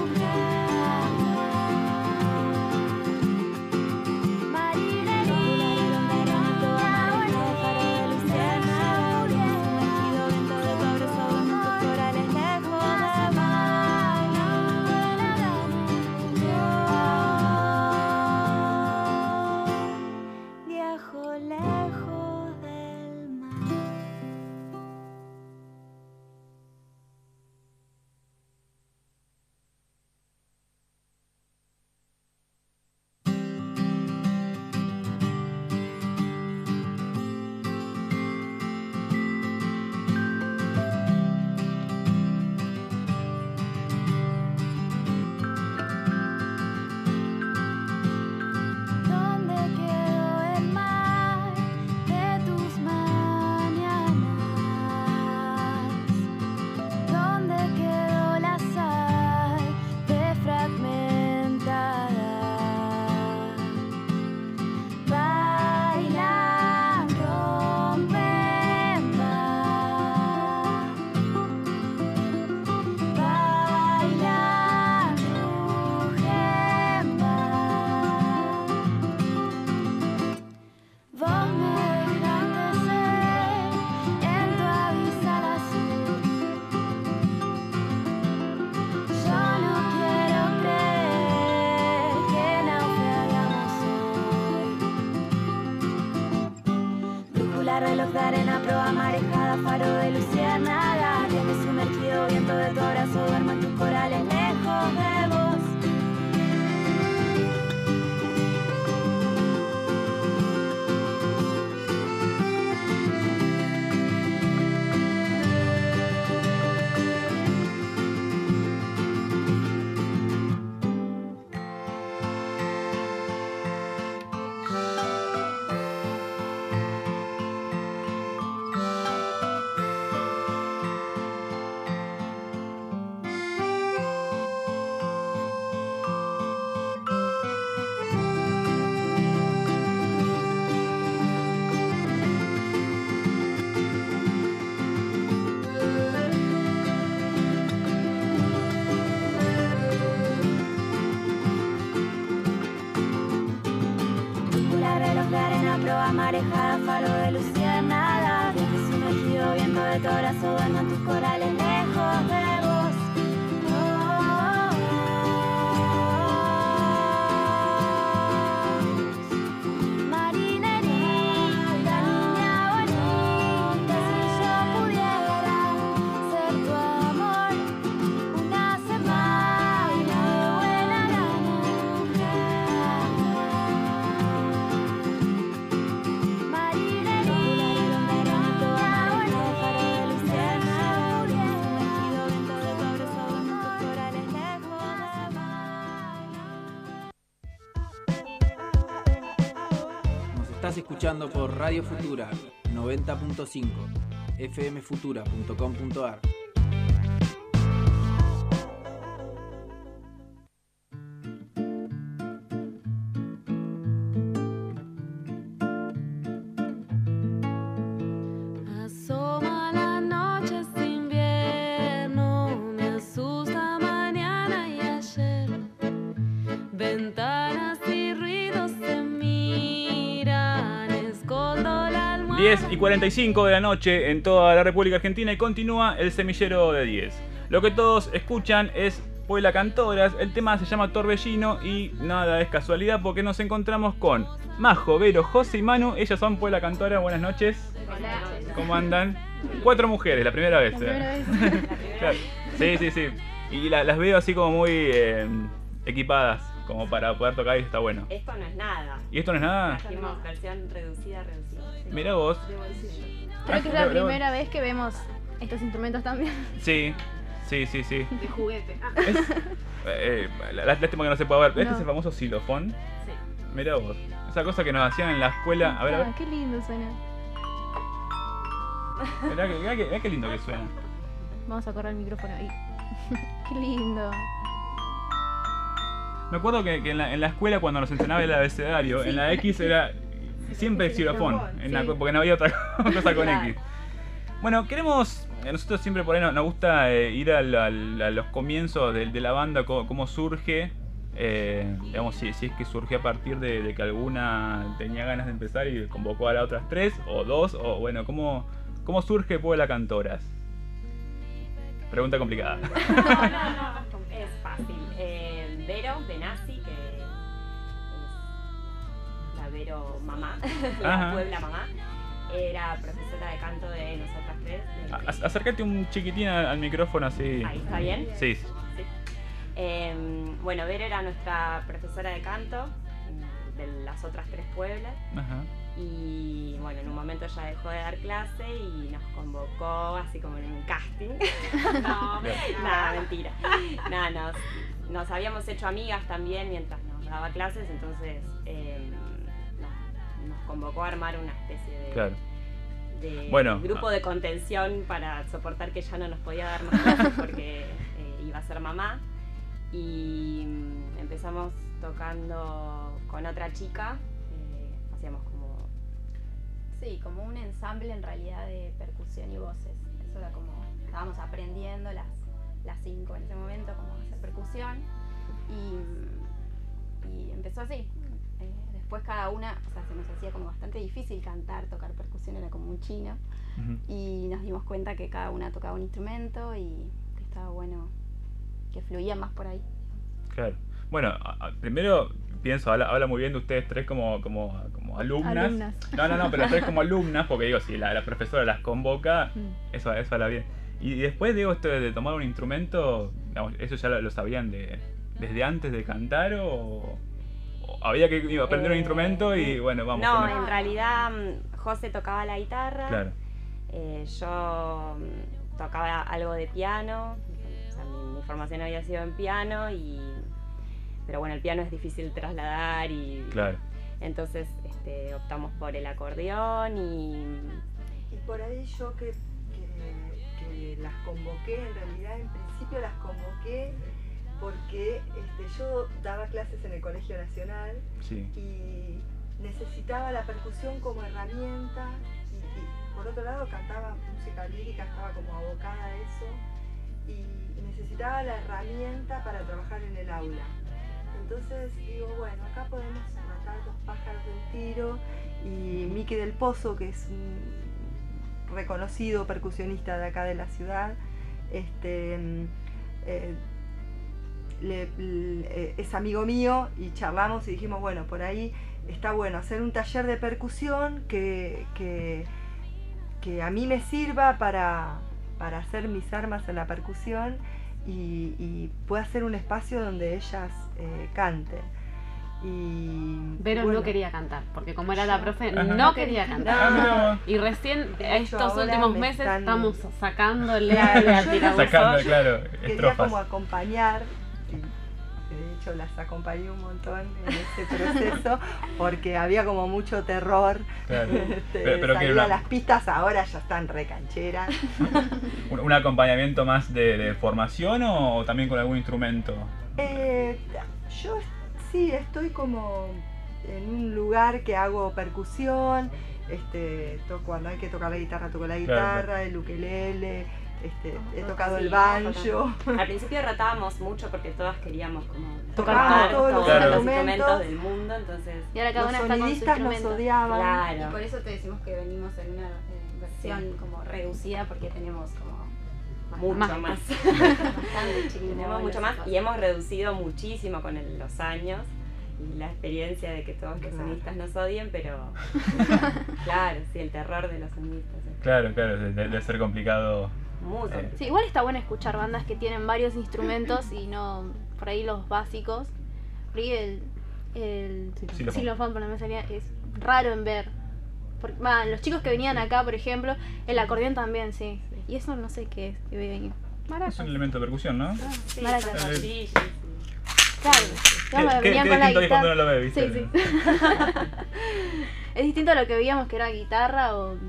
Viajo lejos del mar. ¿Dónde quedó el mar de tus mañanas? ¿Dónde quedó la sal de fragmentada? Bailan, rompen, bailan, rugen, vos me dejaste ser en tu abisal azul. Yo no quiero creer que naufragamos hoy. Brújula, reloj de arena, proa marejada, faro de luciérnaga. Viaje sumergido, viento de tu abrazo, duermo en tus corales lejos de vos. de tu abrazo, duermo en tus corales lejos de vos. Marinerita, niña bonita, si yo pudiera ser tu amor una semana de buena gana. Marinerita, niña bonita, faro de luciérnaga, sumergido dentro de tu abrazo, duermo en tus corales lejos de Nos estás escuchando por Radio Futura 90.5, fmfutura.com.ar. Asoma la noche sin invierno, me asusta mañana y ayer. Ventanas y ruidos se miran, escondo la almohada. 10:45 de la noche en toda la República Argentina y continúa el semillero de 10. Lo que todos escuchan es Puebla Cantoras, el tema se llama Torbellino y nada es casualidad porque nos encontramos con Majo, Vero, José y Manu. Ellas son Puebla Cantoras, buenas noches. Hola. ¿Cómo andan? 4 mujeres, la primera vez. La primera vez. Claro. Sí, sí, sí. Y las veo así como muy equipadas, como para poder tocar y está bueno. Esto no es nada. ¿Y esto no es nada? Trajimos versión reducida. Mirá vos. De bolsillo. Creo que es la primera vez que vemos estos instrumentos también. Sí, sí, sí, sí. De juguete. Lástima que no se puede ver. Este No. es el famoso xilofón. Sí. Mirá vos. Esa cosa que nos hacían en la escuela. A ver, a ver. Ah, qué lindo suena. Mirá qué lindo que suena. Vamos a correr el micrófono ahí. Qué lindo. Me acuerdo que en la escuela cuando nos entrenaba el abecedario, en la X era siempre xilofón, porque no había otra cosa con X. Bueno, queremos, nosotros siempre por ahí nos gusta ir a los comienzos de la banda, cómo surge, digamos, si es que surgió a partir de que alguna tenía ganas de empezar y convocó a las otras 3 o 2, o bueno, cómo surge Puebla Cantoras. Pregunta complicada. No, es fácil. Vero Benassi, que es la Vero mamá, la Ajá. Puebla mamá, era profesora de canto de nosotras 3. Acércate un chiquitín al micrófono así. Ahí, ¿está bien? Sí. Sí. Bueno, Vero era nuestra profesora de canto de las otras 3 Pueblas. Ajá. Y bueno, en un momento ya dejó de dar clase y nos convocó así como en un casting. No, nada, mentira. Nada, nos habíamos hecho amigas también mientras nos daba clases, entonces nos convocó a armar una especie de, Claro. de Bueno, grupo de contención para soportar que ya no nos podía dar más clases porque iba a ser mamá. Y empezamos tocando con otra chica, hacíamos como... Sí, como un ensamble en realidad de percusión y voces. Eso era como, estábamos aprendiendo las 5 en ese momento, como hacer percusión. Y empezó así. Después cada una, o sea, se nos hacía como bastante difícil cantar, tocar percusión, era como un chino. Ujú. Y nos dimos cuenta que cada una tocaba un instrumento y que estaba bueno, que fluía más por ahí. Claro. Bueno, primero pienso, habla muy bien de ustedes 3 como alumnas. Alumnas. No, pero 3 como alumnas, porque digo, si la profesora las convoca, eso habla bien. Y después digo esto de tomar un instrumento, digamos, ¿eso ya lo sabían desde antes de cantar o había que aprender un instrumento y bueno, vamos? No, con en realidad José tocaba la guitarra, Claro. Yo tocaba algo de piano, o sea, mi formación había sido en piano, pero bueno, el piano es difícil trasladar y Claro. entonces optamos por el acordeón y por ahí yo que las convoqué, en realidad en principio las convoqué porque yo daba clases en el Colegio Nacional Sí. y necesitaba la percusión como herramienta y por otro lado cantaba música lírica, estaba como abocada a eso y necesitaba la herramienta para trabajar en el aula. Entonces digo, bueno, acá podemos matar 2 pájaros de un tiro y Miki del Pozo, que es reconocido percusionista de acá de la ciudad. Es amigo mío y charlamos y dijimos, bueno, por ahí está bueno hacer un taller de percusión que a mí me sirva para hacer mis armas en la percusión y pueda ser un espacio donde ellas canten. Pero bueno, no quería cantar, porque como era la profe, Ajá. no quería cantar. Y recién De hecho, estos ahora últimos me meses están- estamos sacándole Claro, al yo tirabuzón. Sacando, claro, quería estrofas. como acompañar, y de hecho las acompañé un montón en ese proceso porque había como mucho terror. Claro. de Pero que salir una- a las pistas, ahora ya están recancheras. ¿Un acompañamiento más de formación o también con algún instrumento? Yo sí estoy como en un lugar que hago percusión, cuando hay que tocar la guitarra toco la guitarra, Claro. el ukelele, he tocado Sí, el banjo. Al principio rotábamos mucho porque todas queríamos como Tocábamos todos los instrumentos del mundo, entonces Y ahora cada Los una está con su sonidistas nos instrumento. odiaban. Claro. Y por eso te decimos que venimos en una versión como reducida porque tenemos como mucho más. más. Bastante chiquito. Tenemos mucho más y hemos reducido muchísimo con los años y la experiencia de que todos los sonistas nos odien, pero claro, sí, el terror de los sonistas. Claro, debe ser complicado. Mucho. Sí, igual está bueno escuchar bandas que tienen varios instrumentos y no por ahí los básicos. Por ahí el xilofón, por lo menos es raro en ver. Los chicos que venían acá, por ejemplo, el acordeón también, sí. Y eso no sé qué es. Es un elemento de percusión, ¿no? Sí, maracas. Sí, Claro, digamos, ¿Qué venían con la distinto que cuando guitarra. no lo ve, viste? Sí, sí. Es distinto a lo que veíamos que era guitarra o...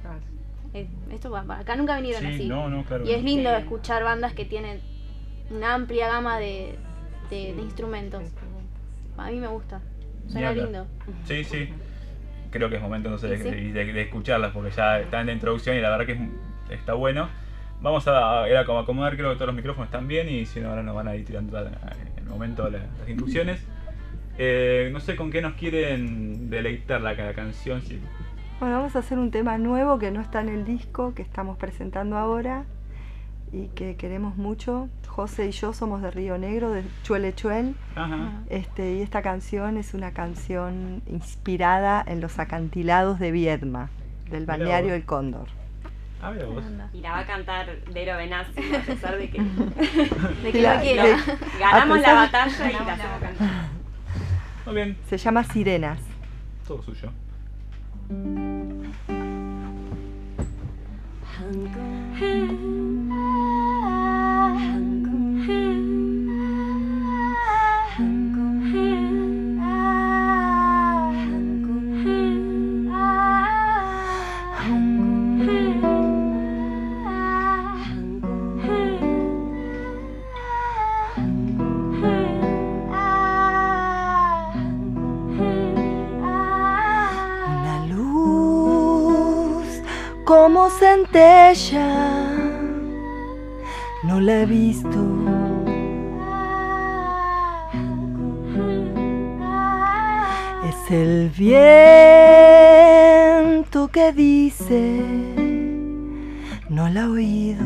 Esto acá nunca vinieron Sí, así. no, claro. Y es lindo Sí. escuchar bandas que tienen una amplia gama de instrumentos. A mí me gusta. Suena Ni hablar. lindo. Sí. Creo que es momento entonces Sí. de escucharlas porque ya están en la introducción y la verdad que está bueno. Vamos a acomodar, creo que todos los micrófonos están bien y si no ahora nos van a ir tirando en el momento las instrucciones. No sé con qué nos quieren deleitar la canción. Si... Bueno, vamos a hacer un tema nuevo que no está en el disco que estamos presentando ahora y que queremos mucho. José y yo somos de Río Negro, de Chuele Chuel. Ajá. Y esta canción es una canción inspirada en los acantilados de Viedma, del Mirá balneario vos. El Cóndor. A ver vos. Y la va a cantar Dero Benassi, a pesar de que, De que La- no quiera. ganamos a la pesar- batalla y la hacemos cantar. Muy bien, Se llama Sirenas. todo suyo. Una luz como centella, no la he visto. Es el viento que dice, no la he oído.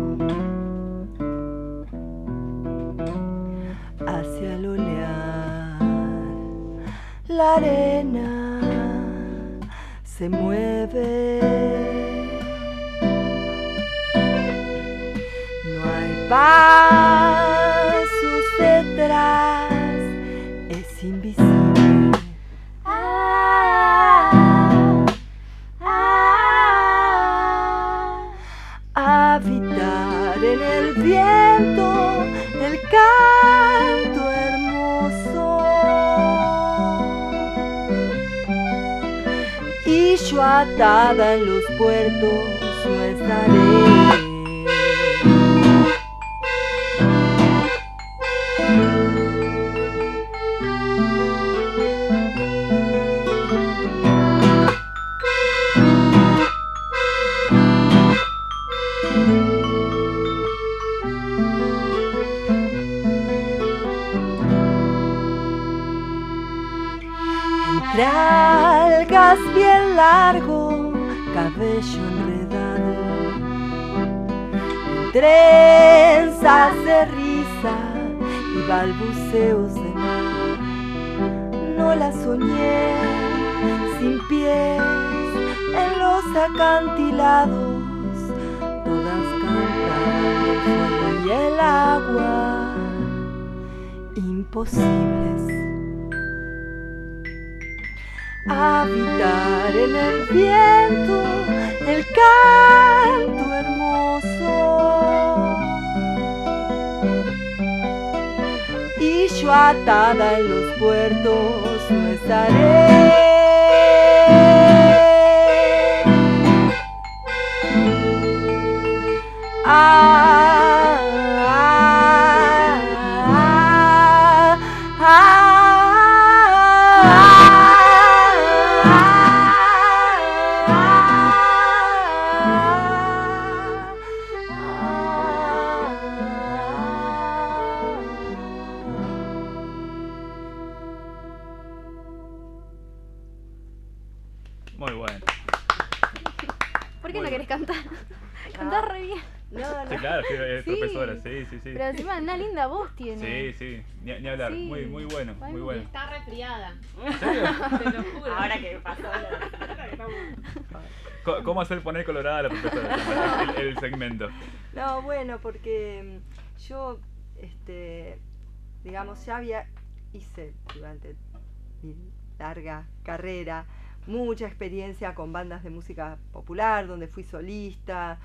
Hacia el olear, la arena se mueve. No hay pasos detrás, es invisible. Habitar en el viento, el canto hermoso. Y yo atada en los puertos no estaré. Entre algas bien largo, cabello enredado, trenzas de risa y balbuceos de nada. No la soñé sin pies en los acantilados, todas cantaban el fuego y el agua, imposibles. Habitar en el viento, el canto hermoso, y yo atada en los puertos no estaré. Muy bueno. ¿Por qué no querés cantar? Cantás re bien. Sí, claro, sí, es profesora, sí. Pero encima una linda voz tiene. Sí, ni hablar, Sí. muy bueno, muy bueno. Está resfriada. ¿En serio? Te lo juro. Ahora que pasó ¿Cómo hacer poner colorada a la profesora? El segmento. No, bueno, porque yo, digamos, hice durante mi larga carrera mucha experiencia con bandas de música popular, donde fui solista,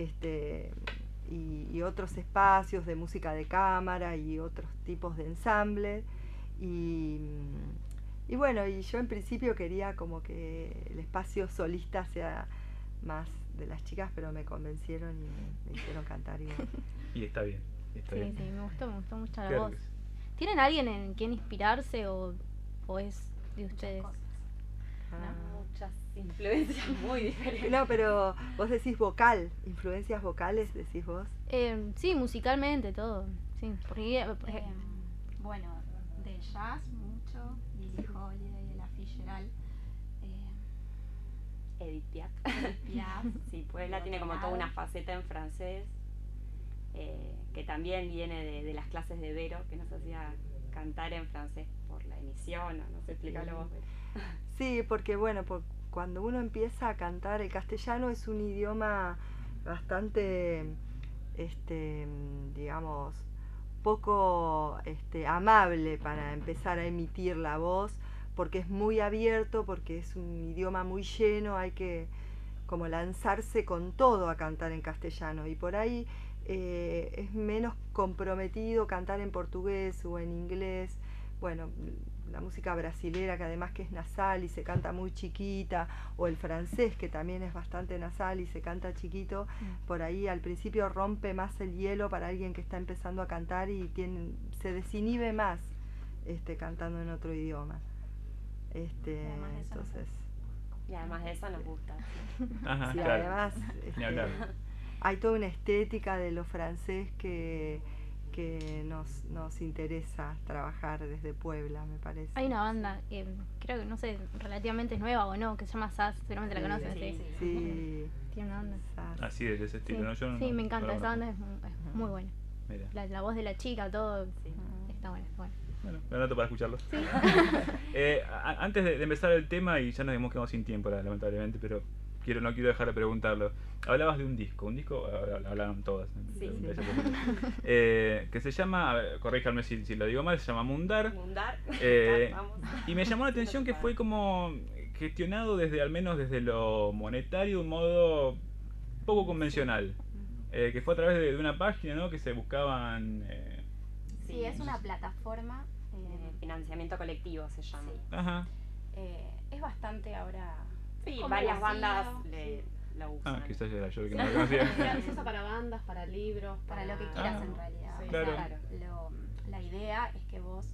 y otros espacios de música de cámara y otros tipos de ensamble. Y bueno, y yo en principio quería como que el espacio solista sea más de las chicas, pero me convencieron y me hicieron cantar igual. Y está bien, está bien. Sí, me gustó mucho la Claro voz. que sí. ¿Tienen alguien en quien inspirarse o es de ustedes? Muchas influencias muy diferentes. No, pero vos decís vocal, influencias vocales, decís vos. Sí, musicalmente todo. Sí, porque Bueno, de jazz mucho, Billie Holiday, Ella Fitzgerald, Edith Piaf. Piaf. Sí, pues la tiene como toda una faceta en francés, que también viene de las clases de Vero, que nos hacía cantar en francés por la emisión, no sé, explícalo vos. Sí, porque bueno, cuando uno empieza a cantar, el castellano es un idioma bastante, digamos, poco amable para empezar a emitir la voz, porque es muy abierto, porque es un idioma muy lleno, hay que como lanzarse con todo a cantar en castellano, y por ahí es menos comprometido cantar en portugués o en inglés. Bueno, la música brasilera, que además que es nasal y se canta muy chiquita, o el francés, que también es bastante nasal y se canta chiquito, por ahí al principio rompe más el hielo para alguien que está empezando a cantar y se desinhibe más cantando en otro idioma. Entonces... Y además de eso nos gusta. Ajá, sí, claro. Además, Ni hablar. hay toda una estética de lo francés que nos interesa trabajar desde Puebla, me parece. hay una banda que creo que no sé, relativamente es nueva o no, que se llama Sass, seguramente la conocen. Sí. Tiene una banda. Así de ese estilo, Sí, ¿no? Yo no, sí, me no encanta, la esa banda conozco. es muy buena. Mira. La voz de la chica, todo, está buena. Bueno, lo anoto para escucharlo. Antes de empezar el tema, y ya nos hemos quedado sin tiempo, lamentablemente, pero no quiero dejar de preguntarlo. Hablabas de un disco hablaron todas. Sí. Que se llama, a ver, corríjanme si lo digo mal, se llama Mundar. Vamos. Y me llamó la atención que fue como gestionado al menos desde lo monetario, de un modo poco convencional. Que fue a través de una página, ¿no? Que se buscaban... Sí, es una plataforma. Financiamiento colectivo se llama. Sí. Ajá. Es bastante ahora... Sí, como varias conocido, bandas sí. lo usan. Ah, quizás era yo el que no lo conocía. Se usa para bandas, para libros, para lo que quieras en realidad. Sí, O claro. sea, la idea es que vos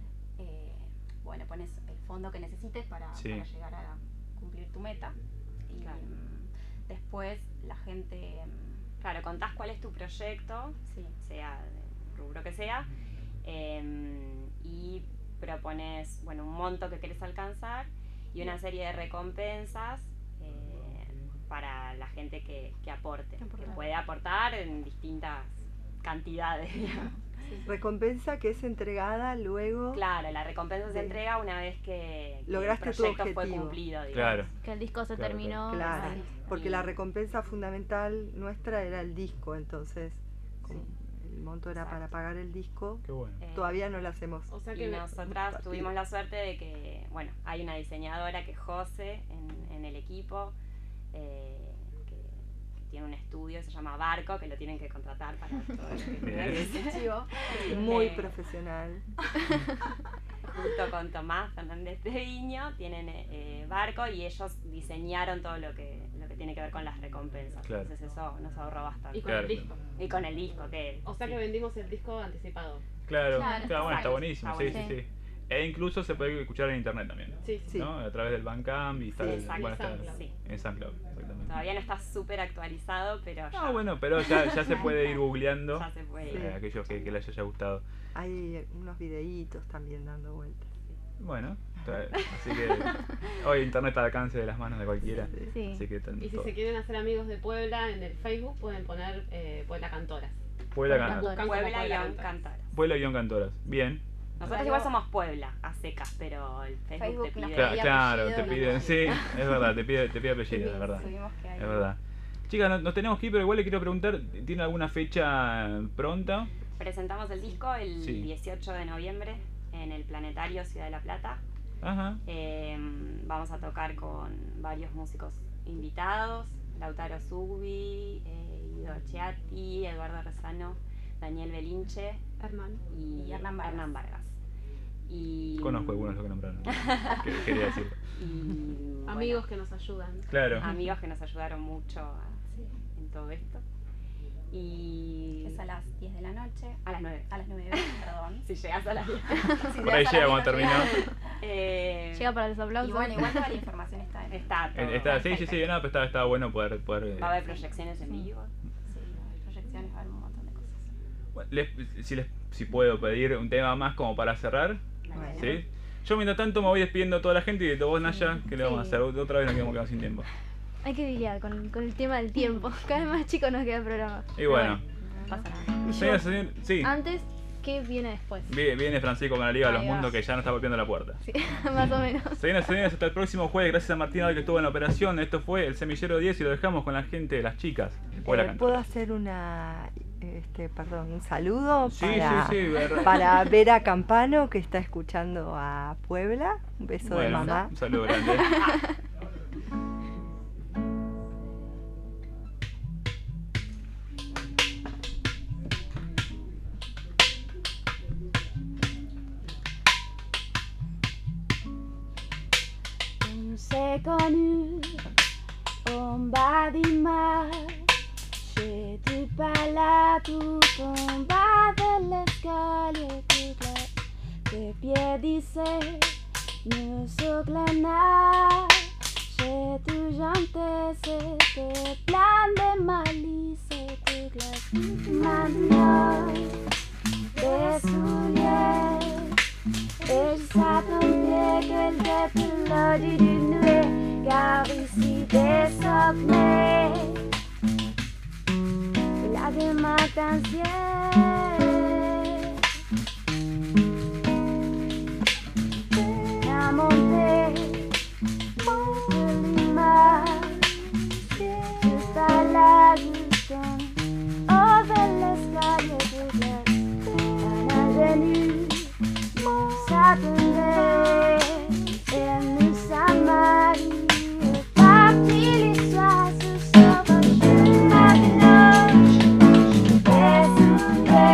pones el fondo que necesites para llegar a cumplir tu meta. Y después la gente... Claro, contás cuál es tu proyecto, sea del rubro que sea, y propones un monto que querés alcanzar y una serie de recompensas para la gente que aporte, que puede aportar en distintas cantidades. Recompensa que es entregada luego. Claro, la recompensa se entrega una vez que lograste el proyecto tu objetivo. fue cumplido, digamos. Claro. Que el disco se terminó. Claro, Sí. porque la recompensa fundamental nuestra era el disco, entonces como el monto era para pagar el disco. Qué bueno. Todavía no lo hacemos. O sea que nosotras tuvimos la suerte de que, bueno, hay una diseñadora que es José en el equipo, que tiene un estudio, se llama Barco, que lo tienen que contratar para todo lo que Muy profesional. Junto con Tomás Fernández de Viño tienen Barco y ellos diseñaron todo lo que tiene que ver con las recompensas. Claro. Entonces eso nos ahorró bastante. Y con el disco. Y con el disco, que O sea que vendimos el disco anticipado. Claro, bueno, está buenísimo, Está sí, buenísimo. sí. E incluso se puede escuchar en internet también. Sí, sí. ¿No? A través del Bandcamp y está, exacto. bueno, está SoundCloud. Sí. en SoundCloud, exactamente. Todavía no está súper actualizado, pero ya. Ah, bueno, pero ya se puede ir googleando Ya se puede ir. aquellos que les haya gustado. Hay unos videitos también dando vueltas. Bueno, así que hoy internet está al alcance de las manos de cualquiera. Sí. Así que Y si se quieren hacer amigos de Puebla, en el Facebook pueden poner Puebla Cantoras. Puebla Puebla-Cantoras. Puebla-Cantoras. Bien. Nosotros igual somos Puebla, a secas, pero el Facebook te pide. Claro, te piden, sí, es verdad, te pide apellido, es verdad. Es verdad. Chicas, nos tenemos que ir, pero igual le quiero preguntar, ¿tiene alguna fecha pronta? Presentamos el disco el Sí. 18 de noviembre en el Planetario Ciudad de La Plata. Ajá. Vamos a tocar con varios músicos invitados: Lautaro Zubi, Ido Chiatti, Eduardo Rezano, Daniel Belinche y Hernán Vargas. Y Conozco algunos de los que nombraron. Quería decirlo. Y, Amigos que nos ayudan. Claro. Amigos que nos ayudaron mucho en todo esto. Y Es a las 10 de la noche. a las 9. A las 9, perdón. Si llegas a las 10. Si Por ahí llegas a llega las cuando 10, termina. Llega para los aplausos. Y bueno, igual toda la información está en Está todo. Está, sí, no, pero está bueno poder Va a haber proyecciones en vivo. Sí, hay proyecciones, va a haber un montón de cosas. bueno, si puedo pedir un tema más como para cerrar. Bueno. ¿Sí? Yo mientras tanto me voy despidiendo a toda la gente y de vos, Naya, ¿qué le vamos a hacer? Otra vez nos quedamos sin tiempo. Hay que lidiar con el tema del tiempo. Cada vez más chico nos queda el programa. Y bueno. No pasa nada. Señor, sí. Antes, ¿qué viene después? Viene Francisco con la Liga de los Ahí va. Mundos que ya nos está golpeando la puerta. Sí, más o menos. Señoras y señores, hasta el próximo jueves. Gracias a Martina que estuvo en la operación. Esto fue el Semillero 10 y lo dejamos con la gente de las chicas. ¿Puedo hacer un saludo Sí, para, sí, para Vera Campano, que está escuchando a Puebla? Un beso de mamá. Un saludo grande. On s'est connus en bas du mar. J'étais pas là tout en bas de l'escalier. Tes pieds disaient ne s'oclana. J'ai tout janté, c'était plein de malice. C'était glace. Maintenant, des souliers. Et ça tombe bien qu'elle déplore du nuit, car ici des sommets, la démarcation. À monter, de l'image, juste à la distance, over l'escalier de glace, un ingénu. Saturday, et nous sommes mariés. Parti l'histoire se sauve. Maintenant, des souliers.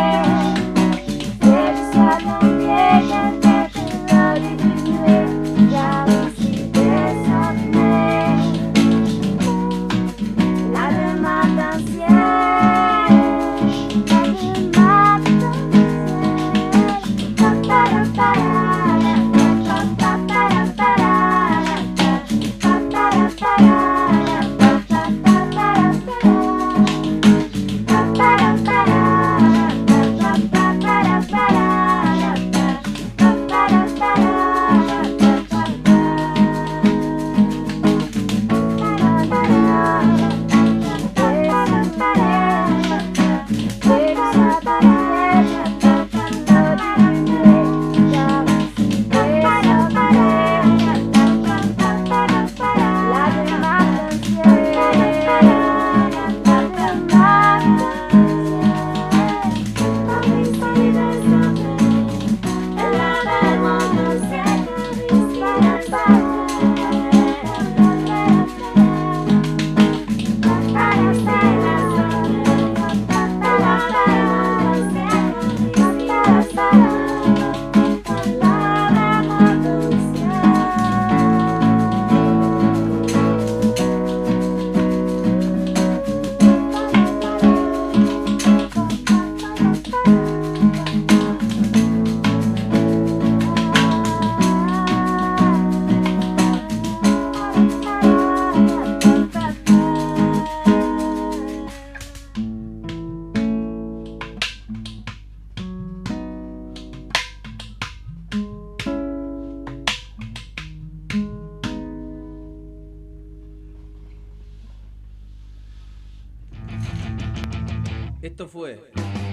Esto fue